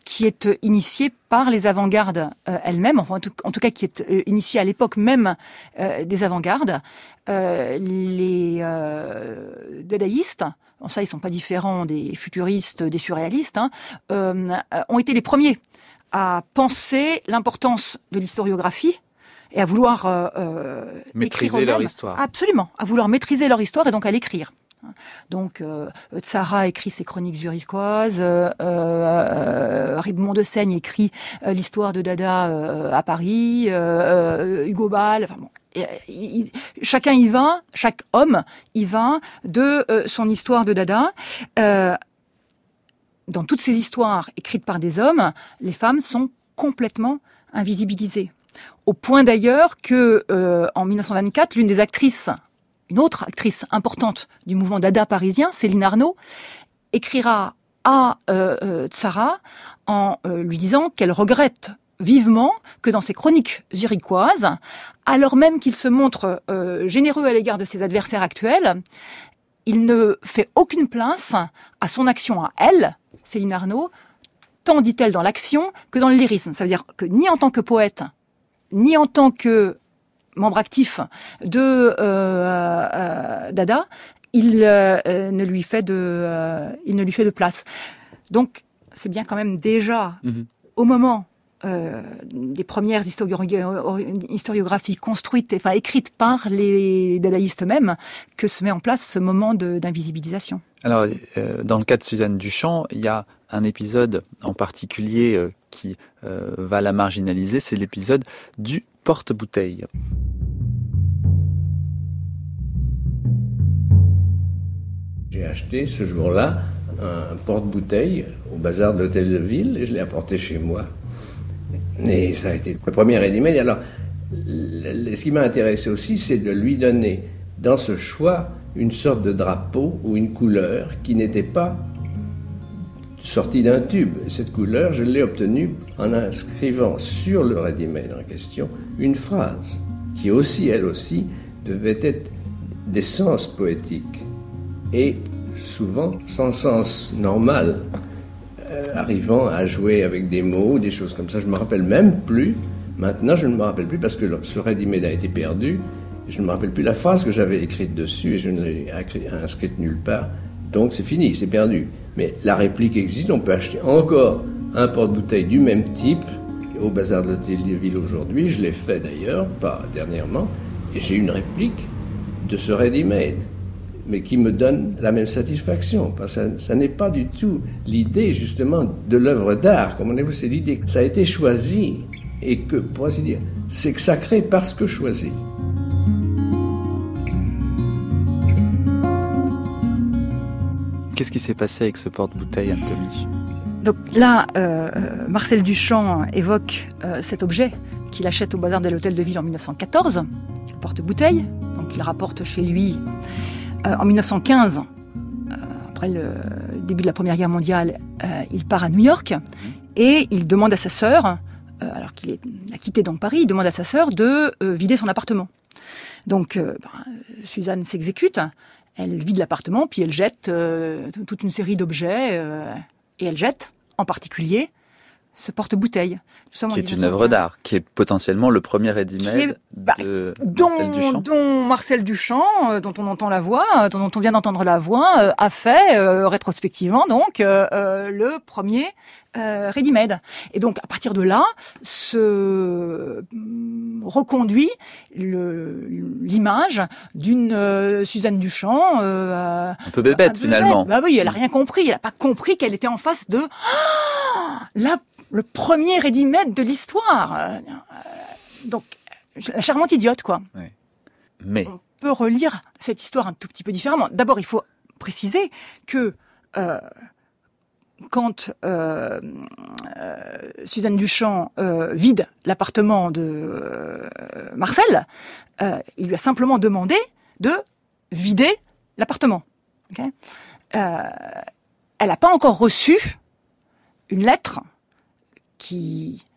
qui est euh, initiée par les avant-gardes euh, elles-mêmes, enfin en tout, en tout cas qui est euh, initiée à l'époque même euh, des avant-gardes. Euh, les euh, dadaïstes, bon, ça ils sont pas différents des futuristes, des surréalistes, hein, euh, ont été les premiers à penser l'importance de l'historiographie et à vouloir euh, euh, maîtriser leur histoire. Absolument, à vouloir maîtriser leur histoire et donc à l'écrire. Donc, euh, Tzara écrit ses chroniques zurichoises, euh, euh, Ribemont de Seigne écrit euh, l'histoire de Dada euh, à Paris, euh, euh, Hugo Ball, enfin bon. Et, il, chacun y va, chaque homme y va de euh, son histoire de Dada. Euh, dans toutes ces histoires écrites par des hommes, les femmes sont complètement invisibilisées. Au point d'ailleurs que, euh, en mille neuf cent vingt-quatre, l'une des actrices, une autre actrice importante du mouvement Dada parisien, Céline Arnaud, écrira à euh, euh, Tzara en euh, lui disant qu'elle regrette vivement que dans ses chroniques zurichoises, alors même qu'il se montre euh, généreux à l'égard de ses adversaires actuels, il ne fait aucune place à son action à elle, Céline Arnaud, tant dit-elle dans l'action que dans le lyrisme. Ça veut dire que ni en tant que poète, ni en tant que membre actif de euh, euh, Dada, il euh, ne lui fait de, euh, il ne lui fait de place. Donc, c'est bien quand même déjà mm-hmm. au moment euh, des premières historiogra- historiographies construites, enfin écrites par les dadaïstes eux-mêmes, que se met en place ce moment de, d'invisibilisation. Alors, euh, dans le cas de Suzanne Duchamp, il y a un épisode en particulier euh, qui euh, va la marginaliser, c'est l'épisode du porte-bouteille. J'ai acheté ce jour-là un porte-bouteille au bazar de l'hôtel de ville et je l'ai apporté chez moi. Et ça a été le premier ready-made. Alors, ce qui m'a intéressé aussi, c'est de lui donner dans ce choix une sorte de drapeau ou une couleur qui n'était pas sortie d'un tube. Cette couleur, je l'ai obtenue en inscrivant sur le ready-made en question une phrase qui aussi, elle aussi, devait être d'essence poétique et souvent sans sens normal, euh, arrivant à jouer avec des mots, des choses comme ça. Je ne me rappelle même plus. Maintenant, je ne me rappelle plus parce que ce ready-made a été perdu. Je ne me rappelle plus la phrase que j'avais écrite dessus et je ne l'ai inscrite nulle part. Donc c'est fini, c'est perdu. Mais la réplique existe, on peut acheter encore un porte-bouteille du même type au bazar de l'hôtel de ville aujourd'hui. Je l'ai fait d'ailleurs, pas dernièrement, et j'ai une réplique de ce ready-made, mais qui me donne la même satisfaction. Parce que ça, ça n'est pas du tout l'idée justement de l'œuvre d'art. Comprenez-vous, c'est l'idée que ça a été choisi et que, pour ainsi dire, c'est sacré parce que choisi. Qu'est-ce qui s'est passé avec ce porte-bouteille, Anne-Tomie ? Donc là, euh, Marcel Duchamp évoque euh, cet objet qu'il achète au bazar de l'hôtel de ville en mille neuf cent quatorze, le porte-bouteille, donc il rapporte chez lui. Euh, en mille neuf cent quinze, euh, après le début de la Première Guerre mondiale, euh, il part à New York et il demande à sa sœur, euh, alors qu'il est, il a quitté donc Paris, il demande à sa sœur de euh, vider son appartement. Donc euh, ben, Suzanne s'exécute. Elle vide l'appartement, puis elle jette euh, toute une série d'objets, euh, et elle jette, en particulier, ce porte-bouteille. Qui est une œuvre d'art, qui est potentiellement le premier ready-made bah, de dont, Marcel Duchamp. Dont Marcel Duchamp, euh, dont on entend la voix, euh, dont on vient d'entendre la voix, euh, a fait, euh, rétrospectivement, donc, euh, euh, le premier euh, ready-made. Et donc, à partir de là, se reconduit le, l'image d'une euh, Suzanne Duchamp... Euh, un peu bébête, finalement. Bah oui, elle a rien compris. Elle a pas compris qu'elle était en face de oh, la le premier ready-made de l'histoire. Euh, donc, la charmante idiote, quoi. Oui. Mais on peut relire cette histoire un tout petit peu différemment. D'abord, il faut préciser que euh, quand euh, euh, Suzanne Duchamp euh, vide l'appartement de euh, Marcel, euh, il lui a simplement demandé de vider l'appartement. Okay euh, elle n'a pas encore reçu une lettre qui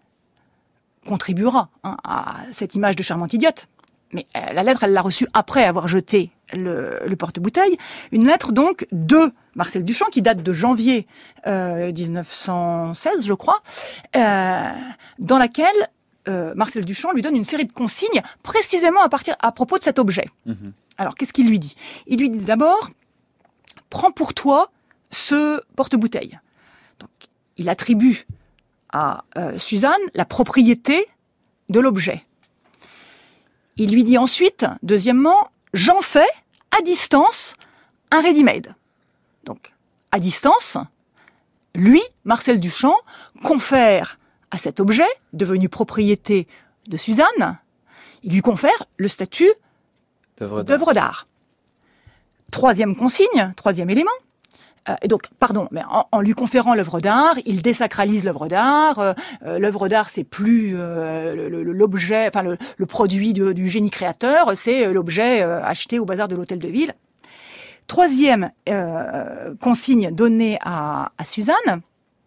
contribuera hein, à cette image de charmante idiote. Mais euh, la lettre, elle l'a reçue après avoir jeté le, le porte-bouteille, une lettre donc de Marcel Duchamp qui date de janvier euh, dix-neuf cent seize, je crois, euh, dans laquelle euh, Marcel Duchamp lui donne une série de consignes précisément à partir à propos de cet objet. Mmh. Alors qu'est-ce qu'il lui dit ? Il lui dit d'abord, prends pour toi ce porte-bouteille. Donc il attribue à euh, Suzanne la propriété de l'objet. Il lui dit ensuite, deuxièmement, j'en fais, à distance, un ready-made. Donc, à distance, lui, Marcel Duchamp, confère à cet objet, devenu propriété de Suzanne, il lui confère le statut d'œuvre d'art. D'œuvre d'art. Troisième consigne, troisième élément, euh, et donc, pardon, mais en, en lui conférant l'œuvre d'art, il désacralise l'œuvre d'art. Euh, l'œuvre d'art, c'est plus euh, le, le, l'objet, enfin le, le produit de, du génie créateur, c'est l'objet euh, acheté au bazar de l'Hôtel de Ville. Troisième euh, consigne donnée à, à Suzanne,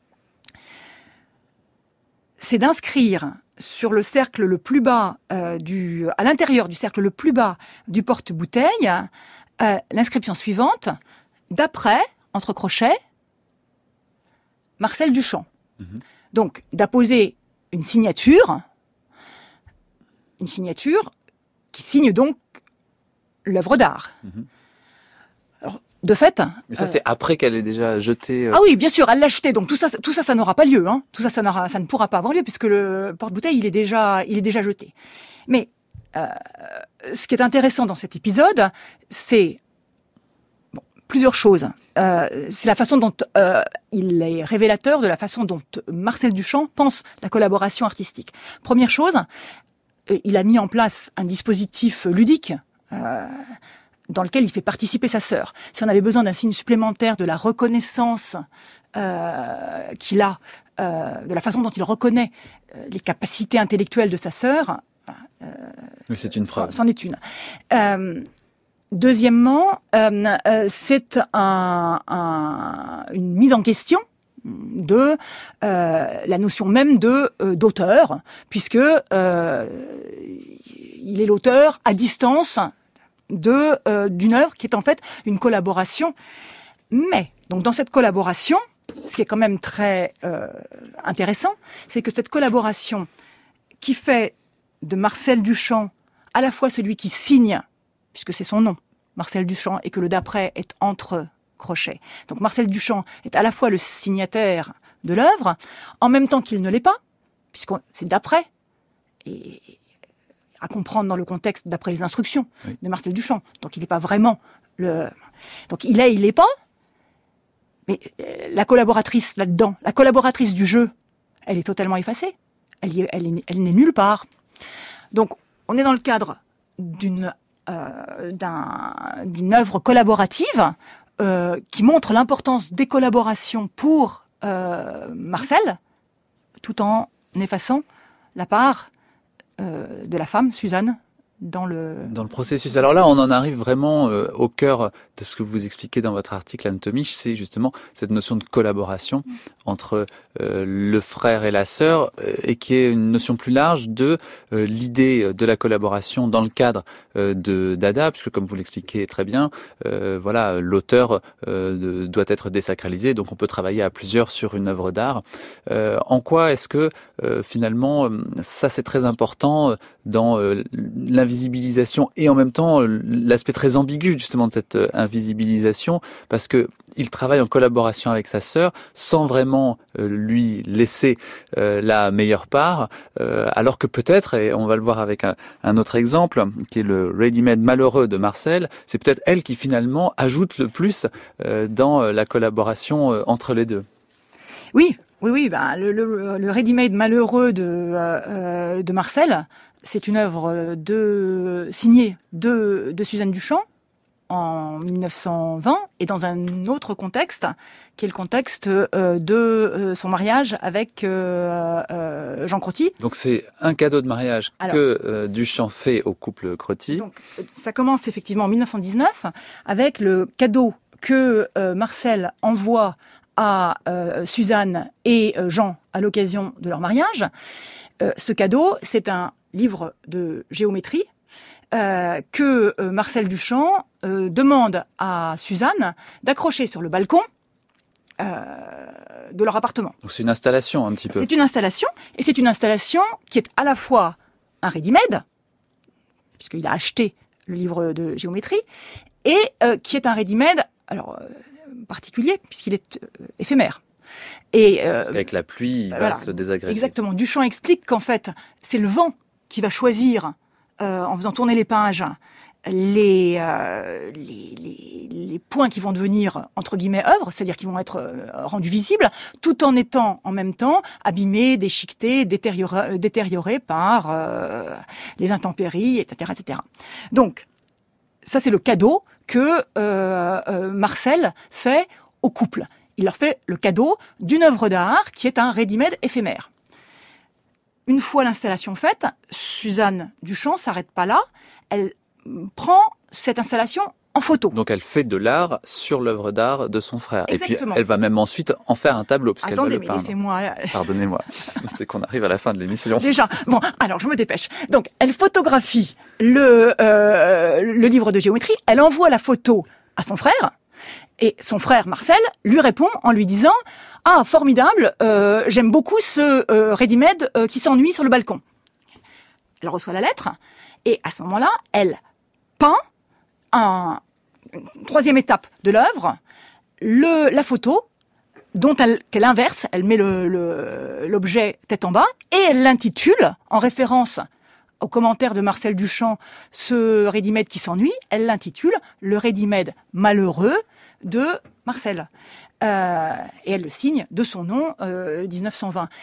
c'est d'inscrire sur le cercle le plus bas euh, du, à l'intérieur du cercle le plus bas du porte-bouteille, euh, l'inscription suivante, d'après, entre crochets, Marcel Duchamp. Mmh. Donc, d'apposer une signature, une signature qui signe donc l'œuvre d'art. Mmh. Alors, de fait... Mais ça, euh, c'est après qu'elle ait déjà jeté... Euh... Ah oui, bien sûr, elle l'a jeté. Donc, tout ça, tout ça, ça n'aura pas lieu. Hein. Tout ça, ça, n'aura, ça ne pourra pas avoir lieu puisque le porte-bouteille, il est déjà, il est déjà jeté. Mais euh, ce qui est intéressant dans cet épisode, c'est bon, plusieurs choses. Euh, c'est la façon dont euh, il est révélateur de la façon dont Marcel Duchamp pense la collaboration artistique. Première chose, il a mis en place un dispositif ludique euh, dans lequel il fait participer sa sœur. Si on avait besoin d'un signe supplémentaire de la reconnaissance euh, qu'il a, euh, de la façon dont il reconnaît euh, les capacités intellectuelles de sa sœur, euh, oui, c'est une preuve. C'en est une. Euh, Deuxièmement, euh, euh, c'est un, un, une mise en question de euh, la notion même de euh, d'auteur, puisque euh, il est l'auteur à distance de euh, d'une œuvre qui est en fait une collaboration. Mais donc dans cette collaboration, ce qui est quand même très euh, intéressant, c'est que cette collaboration qui fait de Marcel Duchamp à la fois celui qui signe, puisque c'est son nom, Marcel Duchamp, et que le d'après est entre crochets. Donc Marcel Duchamp est à la fois le signataire de l'œuvre, en même temps qu'il ne l'est pas, puisque c'est d'après, et à comprendre dans le contexte d'après les instructions oui. de Marcel Duchamp. Donc il n'est pas vraiment le... Donc il est, il n'est pas, mais la collaboratrice là-dedans, la collaboratrice du jeu, elle est totalement effacée. Elle, y est, elle, est, elle n'est nulle part. Donc on est dans le cadre d'une Euh, d'un, d'une œuvre collaborative euh, qui montre l'importance des collaborations pour euh, Marcel, tout en effaçant la part euh, de la femme, Suzanne, dans le... dans le processus. Alors là, on en arrive vraiment euh, au cœur de ce que vous expliquez dans votre article Anatomie, c'est justement cette notion de collaboration mmh. entre euh, le frère et la sœur, euh, et qui est une notion plus large de euh, l'idée de la collaboration dans le cadre euh, de Dada, puisque comme vous l'expliquez très bien, euh, voilà, l'auteur euh, de, doit être désacralisé, donc on peut travailler à plusieurs sur une œuvre d'art. Euh, en quoi est-ce que euh, finalement, ça c'est très important dans euh, l'invisibilisation et en même temps l'aspect très ambigu justement de cette invisibilisation, parce que il travaille en collaboration avec sa sœur sans vraiment euh, lui laisser euh, la meilleure part, euh, alors que peut-être, et on va le voir avec un, un autre exemple qui est le ready-made malheureux de Marcel, c'est peut-être elle qui finalement ajoute le plus euh, dans la collaboration euh, entre les deux. Oui, oui, oui, ben, le, le, le ready-made malheureux de, euh, de Marcel, c'est une œuvre de, signée de, de Suzanne Duchamp en mille neuf cent vingt et dans un autre contexte, qui est le contexte euh, de euh, son mariage avec euh, euh, Jean Crotty. Donc c'est un cadeau de mariage Alors, que euh, Duchamp fait au couple Crotty. Donc ça commence effectivement en mille neuf cent dix-neuf avec le cadeau que euh, Marcel envoie à euh, Suzanne et euh, Jean à l'occasion de leur mariage. Euh, ce cadeau, c'est un livre de géométrie euh, que euh, Marcel Duchamp euh, demande à Suzanne d'accrocher sur le balcon euh, de leur appartement. Donc c'est une installation un petit peu. C'est une installation, et c'est une installation qui est à la fois un ready-made, puisqu'il a acheté le livre de géométrie, et euh, qui est un ready-made, alors euh, particulier, puisqu'il est euh, éphémère. Et euh, Parce qu'avec la pluie, il voilà, va se désagréger. Exactement. Duchamp explique qu'en fait, c'est le vent qui va choisir, euh, en faisant tourner les pages, les, euh, les, les, les points qui vont devenir, entre guillemets, œuvres, c'est-à-dire qui vont être euh, rendus visibles, tout en étant, en même temps, abîmés, déchiquetés, détériorés, détériorés par euh, les intempéries, et cetera, et cetera. Donc, ça, c'est le cadeau que euh, euh, Marcel fait au couple. Il leur fait le cadeau d'une œuvre d'art qui est un ready-made éphémère. Une fois l'installation faite, Suzanne Duchamp s'arrête pas là. Elle prend cette installation en photo. Donc elle fait de l'art sur l'œuvre d'art de son frère. Exactement. Et puis elle va même ensuite en faire un tableau, puisqu'elle va Attendez, le mais peindre. laissez-moi... Pardonnez-moi, c'est qu'on arrive à la fin de l'émission. Déjà, bon, alors je me dépêche. Donc, elle photographie le, euh, le livre de géométrie, elle envoie la photo à son frère, et son frère Marcel lui répond en lui disant « Ah, formidable, euh, j'aime beaucoup ce euh, ready-made euh, qui s'ennuie sur le balcon. » Elle reçoit la lettre, et à ce moment-là, elle peint un, une troisième étape de l'œuvre, le, la photo, dont elle, qu'elle inverse, elle met le, le, l'objet tête en bas, et elle l'intitule, en référence au commentaire de Marcel Duchamp, ce ready-made qui s'ennuie, elle l'intitule « Le ready-made malheureux de Marcel euh, ». Et elle le signe de son nom, euh, dix-neuf cent vingt.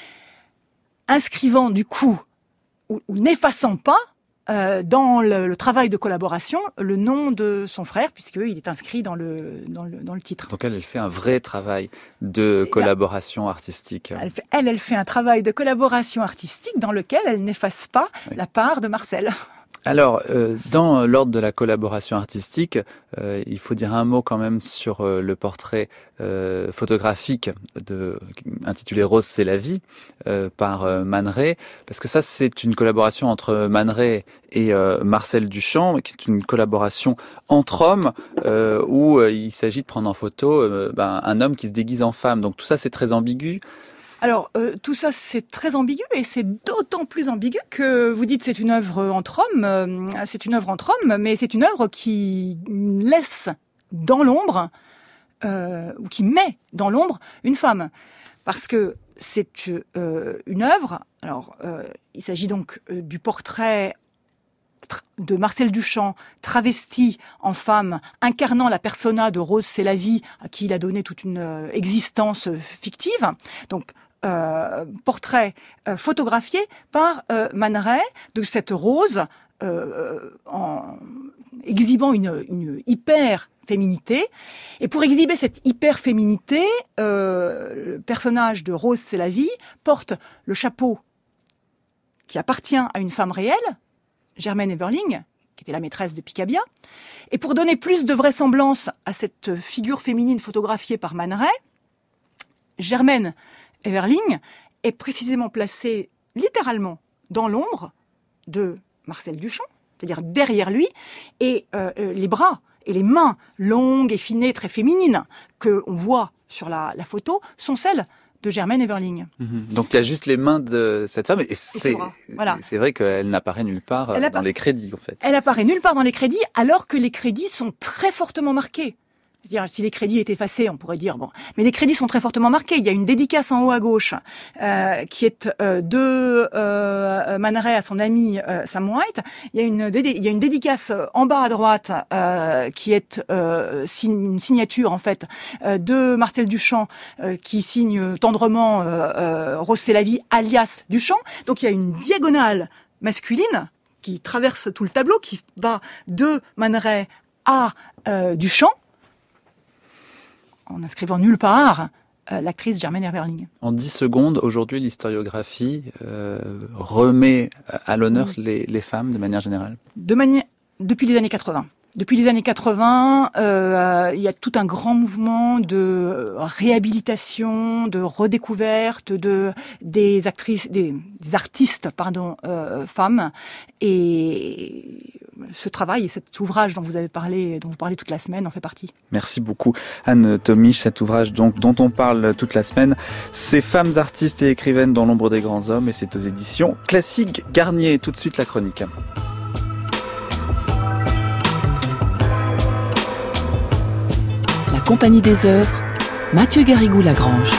Inscrivant du coup, ou, ou n'effaçant pas, Euh, dans le, le travail de collaboration, le nom de son frère, puisqu'il est inscrit dans le, dans le, dans le titre. Donc elle, elle fait un vrai travail de Et collaboration là, artistique. Elle, fait, elle, elle fait un travail de collaboration artistique dans lequel elle n'efface pas oui. la part de Marcel. Alors, euh, dans l'ordre de la collaboration artistique, euh, il faut dire un mot quand même sur euh, le portrait euh, photographique de, intitulé Rose, c'est la vie, euh, par euh, Man Ray, parce que ça, c'est une collaboration entre Man Ray et euh, Marcel Duchamp, qui est une collaboration entre hommes, euh, où euh, il s'agit de prendre en photo euh, ben, un homme qui se déguise en femme. Donc tout ça, c'est très ambigu. Alors, euh, tout ça, c'est très ambigu, et c'est d'autant plus ambigu que vous dites c'est une œuvre entre hommes, euh, c'est une œuvre entre hommes, mais c'est une œuvre qui laisse dans l'ombre, euh, ou qui met dans l'ombre une femme. Parce que c'est euh, une œuvre, alors euh, il s'agit donc euh, du portrait de Marcel Duchamp, travesti en femme, incarnant la persona de Rose, c'est la vie, à qui il a donné toute une euh, existence fictive. Donc, Euh, portrait euh, photographié par euh, Man Ray de cette Rose euh, en exhibant une, une hyper féminité. Et pour exhiber cette hyper féminité, euh, le personnage de Rose, c'est la vie, porte le chapeau qui appartient à une femme réelle, Germaine Everling, qui était la maîtresse de Picabia. Et pour donner plus de vraisemblance à cette figure féminine photographiée par Man Ray, Germaine Everling est précisément placée littéralement dans l'ombre de Marcel Duchamp, c'est-à-dire derrière lui, et euh, les bras et les mains longues, effinées, très féminines que on voit sur la, la photo sont celles de Germaine Everling. Mmh. Donc il y a juste les mains de cette femme, et c'est, et voilà. c'est vrai qu'elle n'apparaît nulle part elle dans appara- les crédits en fait. Elle apparaît nulle part dans les crédits, alors que les crédits sont très fortement marqués. C'est-à-dire, si les crédits étaient effacés, on pourrait dire bon, mais les crédits sont très fortement marqués. Il y a une dédicace en haut à gauche euh, qui est euh, de euh, Man Ray à son ami euh, Sam White. Il y a une dédi- il y a une dédicace en bas à droite euh, qui est euh, signe, une signature en fait euh, de Marcel Duchamp euh, qui signe tendrement euh, euh, Rose c'est la vie alias Duchamp. Donc il y a une diagonale masculine qui traverse tout le tableau, qui va de Man Ray à euh, Duchamp, en inscrivant nulle part euh, l'actrice Germaine Everling. En dix secondes, aujourd'hui, l'historiographie euh, remet à l'honneur oui. les, les femmes de manière générale. De manière, depuis les années quatre-vingts. Depuis les années quatre-vingts, euh, il y a tout un grand mouvement de réhabilitation, de redécouverte de des actrices, des, des artistes, pardon, euh, femmes. Et ce travail et cet ouvrage dont vous avez parlé, dont vous parlez toute la semaine, en fait partie. Merci beaucoup Anne Thomich. Cet ouvrage donc dont on parle toute la semaine, c'est Femmes artistes et écrivaines dans l'ombre des grands hommes, et c'est aux éditions Classique Garnier. Tout de suite la chronique. La Compagnie des œuvres, Mathieu Garrigou-Lagrange.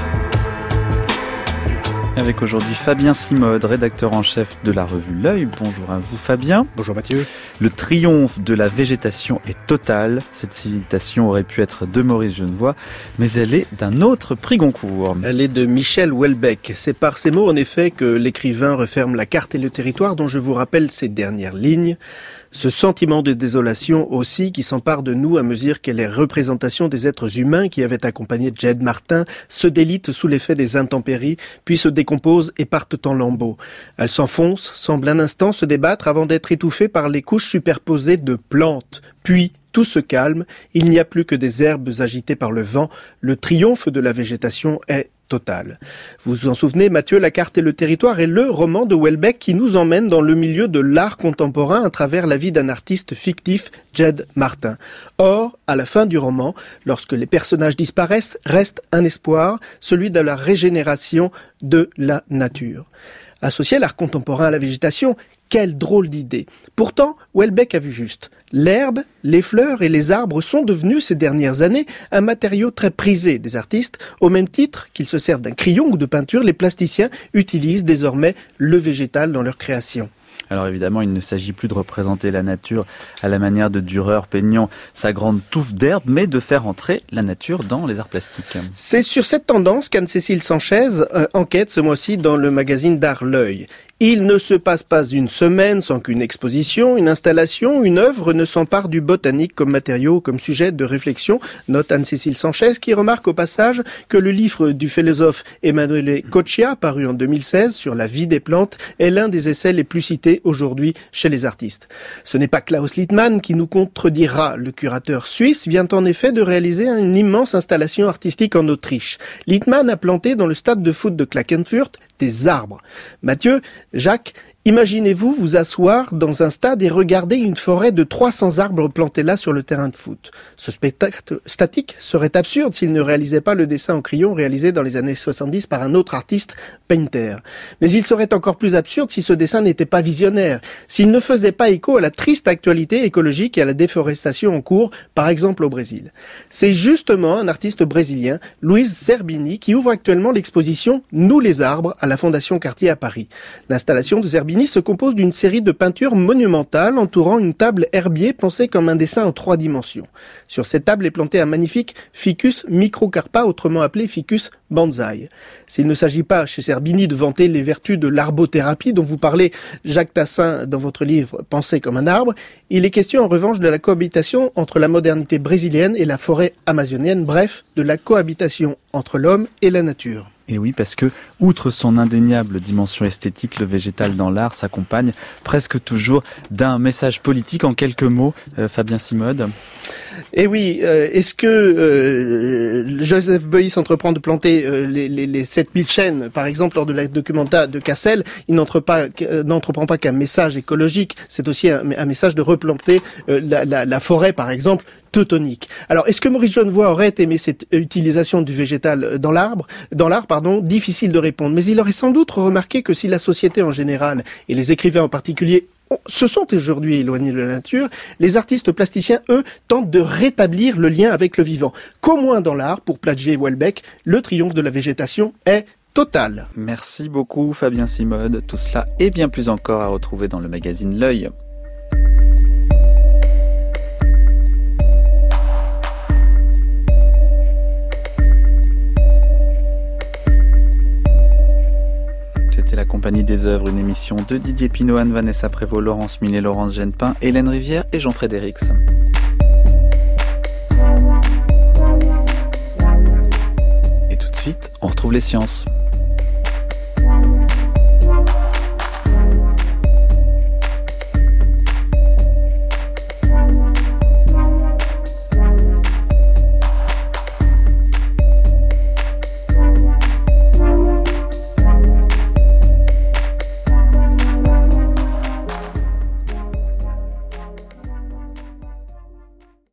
Avec aujourd'hui Fabien Simode, rédacteur en chef de la revue L'Œil. Bonjour à vous Fabien. Bonjour Mathieu. Le triomphe de la végétation est total. Cette citation aurait pu être de Maurice Genevoix, mais elle est d'un autre prix Goncourt. Elle est de Michel Houellebecq. C'est par ces mots en effet que l'écrivain referme La carte et le territoire, dont je vous rappelle ces dernières lignes. Ce sentiment de désolation aussi qui s'empare de nous à mesure que les représentations des êtres humains qui avaient accompagné Jed Martin se délitent sous l'effet des intempéries, puis se décomposent et partent en lambeaux. Elles s'enfoncent, semblent un instant se débattre avant d'être étouffées par les couches superposées de plantes. Puis, tout se calme, il n'y a plus que des herbes agitées par le vent. Le triomphe de la végétation est total. Vous vous en souvenez, Mathieu, La carte et le territoire est le roman de Houellebecq qui nous emmène dans le milieu de l'art contemporain à travers la vie d'un artiste fictif, Jed Martin. Or, à la fin du roman, lorsque les personnages disparaissent, reste un espoir, celui de la régénération de la nature. Associer l'art contemporain à la végétation, quelle drôle d'idée. Pourtant, Houellebecq a vu juste. L'herbe, les fleurs et les arbres sont devenus ces dernières années un matériau très prisé des artistes. Au même titre qu'ils se servent d'un crayon ou de peinture, les plasticiens utilisent désormais le végétal dans leur création. Alors évidemment, il ne s'agit plus de représenter la nature à la manière de Dürer peignant sa grande touffe d'herbe, mais de faire entrer la nature dans les arts plastiques. C'est sur cette tendance qu'Anne-Cécile Sanchez euh, enquête ce mois-ci dans le magazine d'art L'Œil. Il ne se passe pas une semaine sans qu'une exposition, une installation, une œuvre ne s'empare du botanique comme matériau, comme sujet de réflexion, note Anne-Cécile Sanchez, qui remarque au passage que le livre du philosophe Emanuele Coccia, paru en deux mille seize, sur la vie des plantes, est l'un des essais les plus cités aujourd'hui chez les artistes. Ce n'est pas Klaus Littmann qui nous contredira. Le curateur suisse vient en effet de réaliser une immense installation artistique en Autriche. Littmann a planté dans le stade de foot de Klagenfurt des arbres. Mathieu, Jacques, imaginez-vous vous asseoir dans un stade et regarder une forêt de trois cents arbres plantés là sur le terrain de foot. Ce spectacle statique serait absurde s'il ne réalisait pas le dessin en crayon réalisé dans les années soixante-dix par un autre artiste, Painter. Mais il serait encore plus absurde si ce dessin n'était pas visionnaire, s'il ne faisait pas écho à la triste actualité écologique et à la déforestation en cours, par exemple au Brésil. C'est justement un artiste brésilien, Luiz Zerbini, qui ouvre actuellement l'exposition Nous les arbres à la Fondation Cartier à Paris. L'installation de Zerbini se compose d'une série de peintures monumentales entourant une table herbier pensée comme un dessin en trois dimensions. Sur cette table est planté un magnifique Ficus microcarpa, autrement appelé Ficus bonsaï. S'il ne s'agit pas chez Zerbini de vanter les vertus de l'arbothérapie dont vous parlez, Jacques Tassin, dans votre livre Penser comme un arbre, il est question en revanche de la cohabitation entre la modernité brésilienne et la forêt amazonienne, bref, de la cohabitation entre l'homme et la nature. Et oui, parce que, outre son indéniable dimension esthétique, le végétal dans l'art s'accompagne presque toujours d'un message politique. En quelques mots, euh, Fabien Simode. Et oui, euh, est-ce que euh, Joseph Beuys entreprend de planter euh, les, les, les sept mille chênes, par exemple, lors de la documenta de Cassel, il n'entre pas, euh, n'entreprend pas qu'un message écologique, c'est aussi un, un message de replanter euh, la, la, la forêt, par exemple, teutonique. Alors, est-ce que Maurice Genevoix aurait aimé cette utilisation du végétal dans l'arbre, dans l'art, pardon, difficile de répondre. Mais il aurait sans doute remarqué que si la société en général, et les écrivains en particulier, se sont aujourd'hui éloignés de la nature, les artistes plasticiens, eux, tentent de rétablir le lien avec le vivant. Qu'au moins dans l'art, pour plagier Houellebecq, le triomphe de la végétation est total. Merci beaucoup Fabien Simode. Tout cela et bien plus encore à retrouver dans le magazine L'Œil. C'était la Compagnie des œuvres, une émission de Didier Pinot, Anne Vanessa Prévost, Laurence Millet, Laurence Genepin, Hélène Rivière et Jean-Frédéric. Et tout de suite, on retrouve les sciences.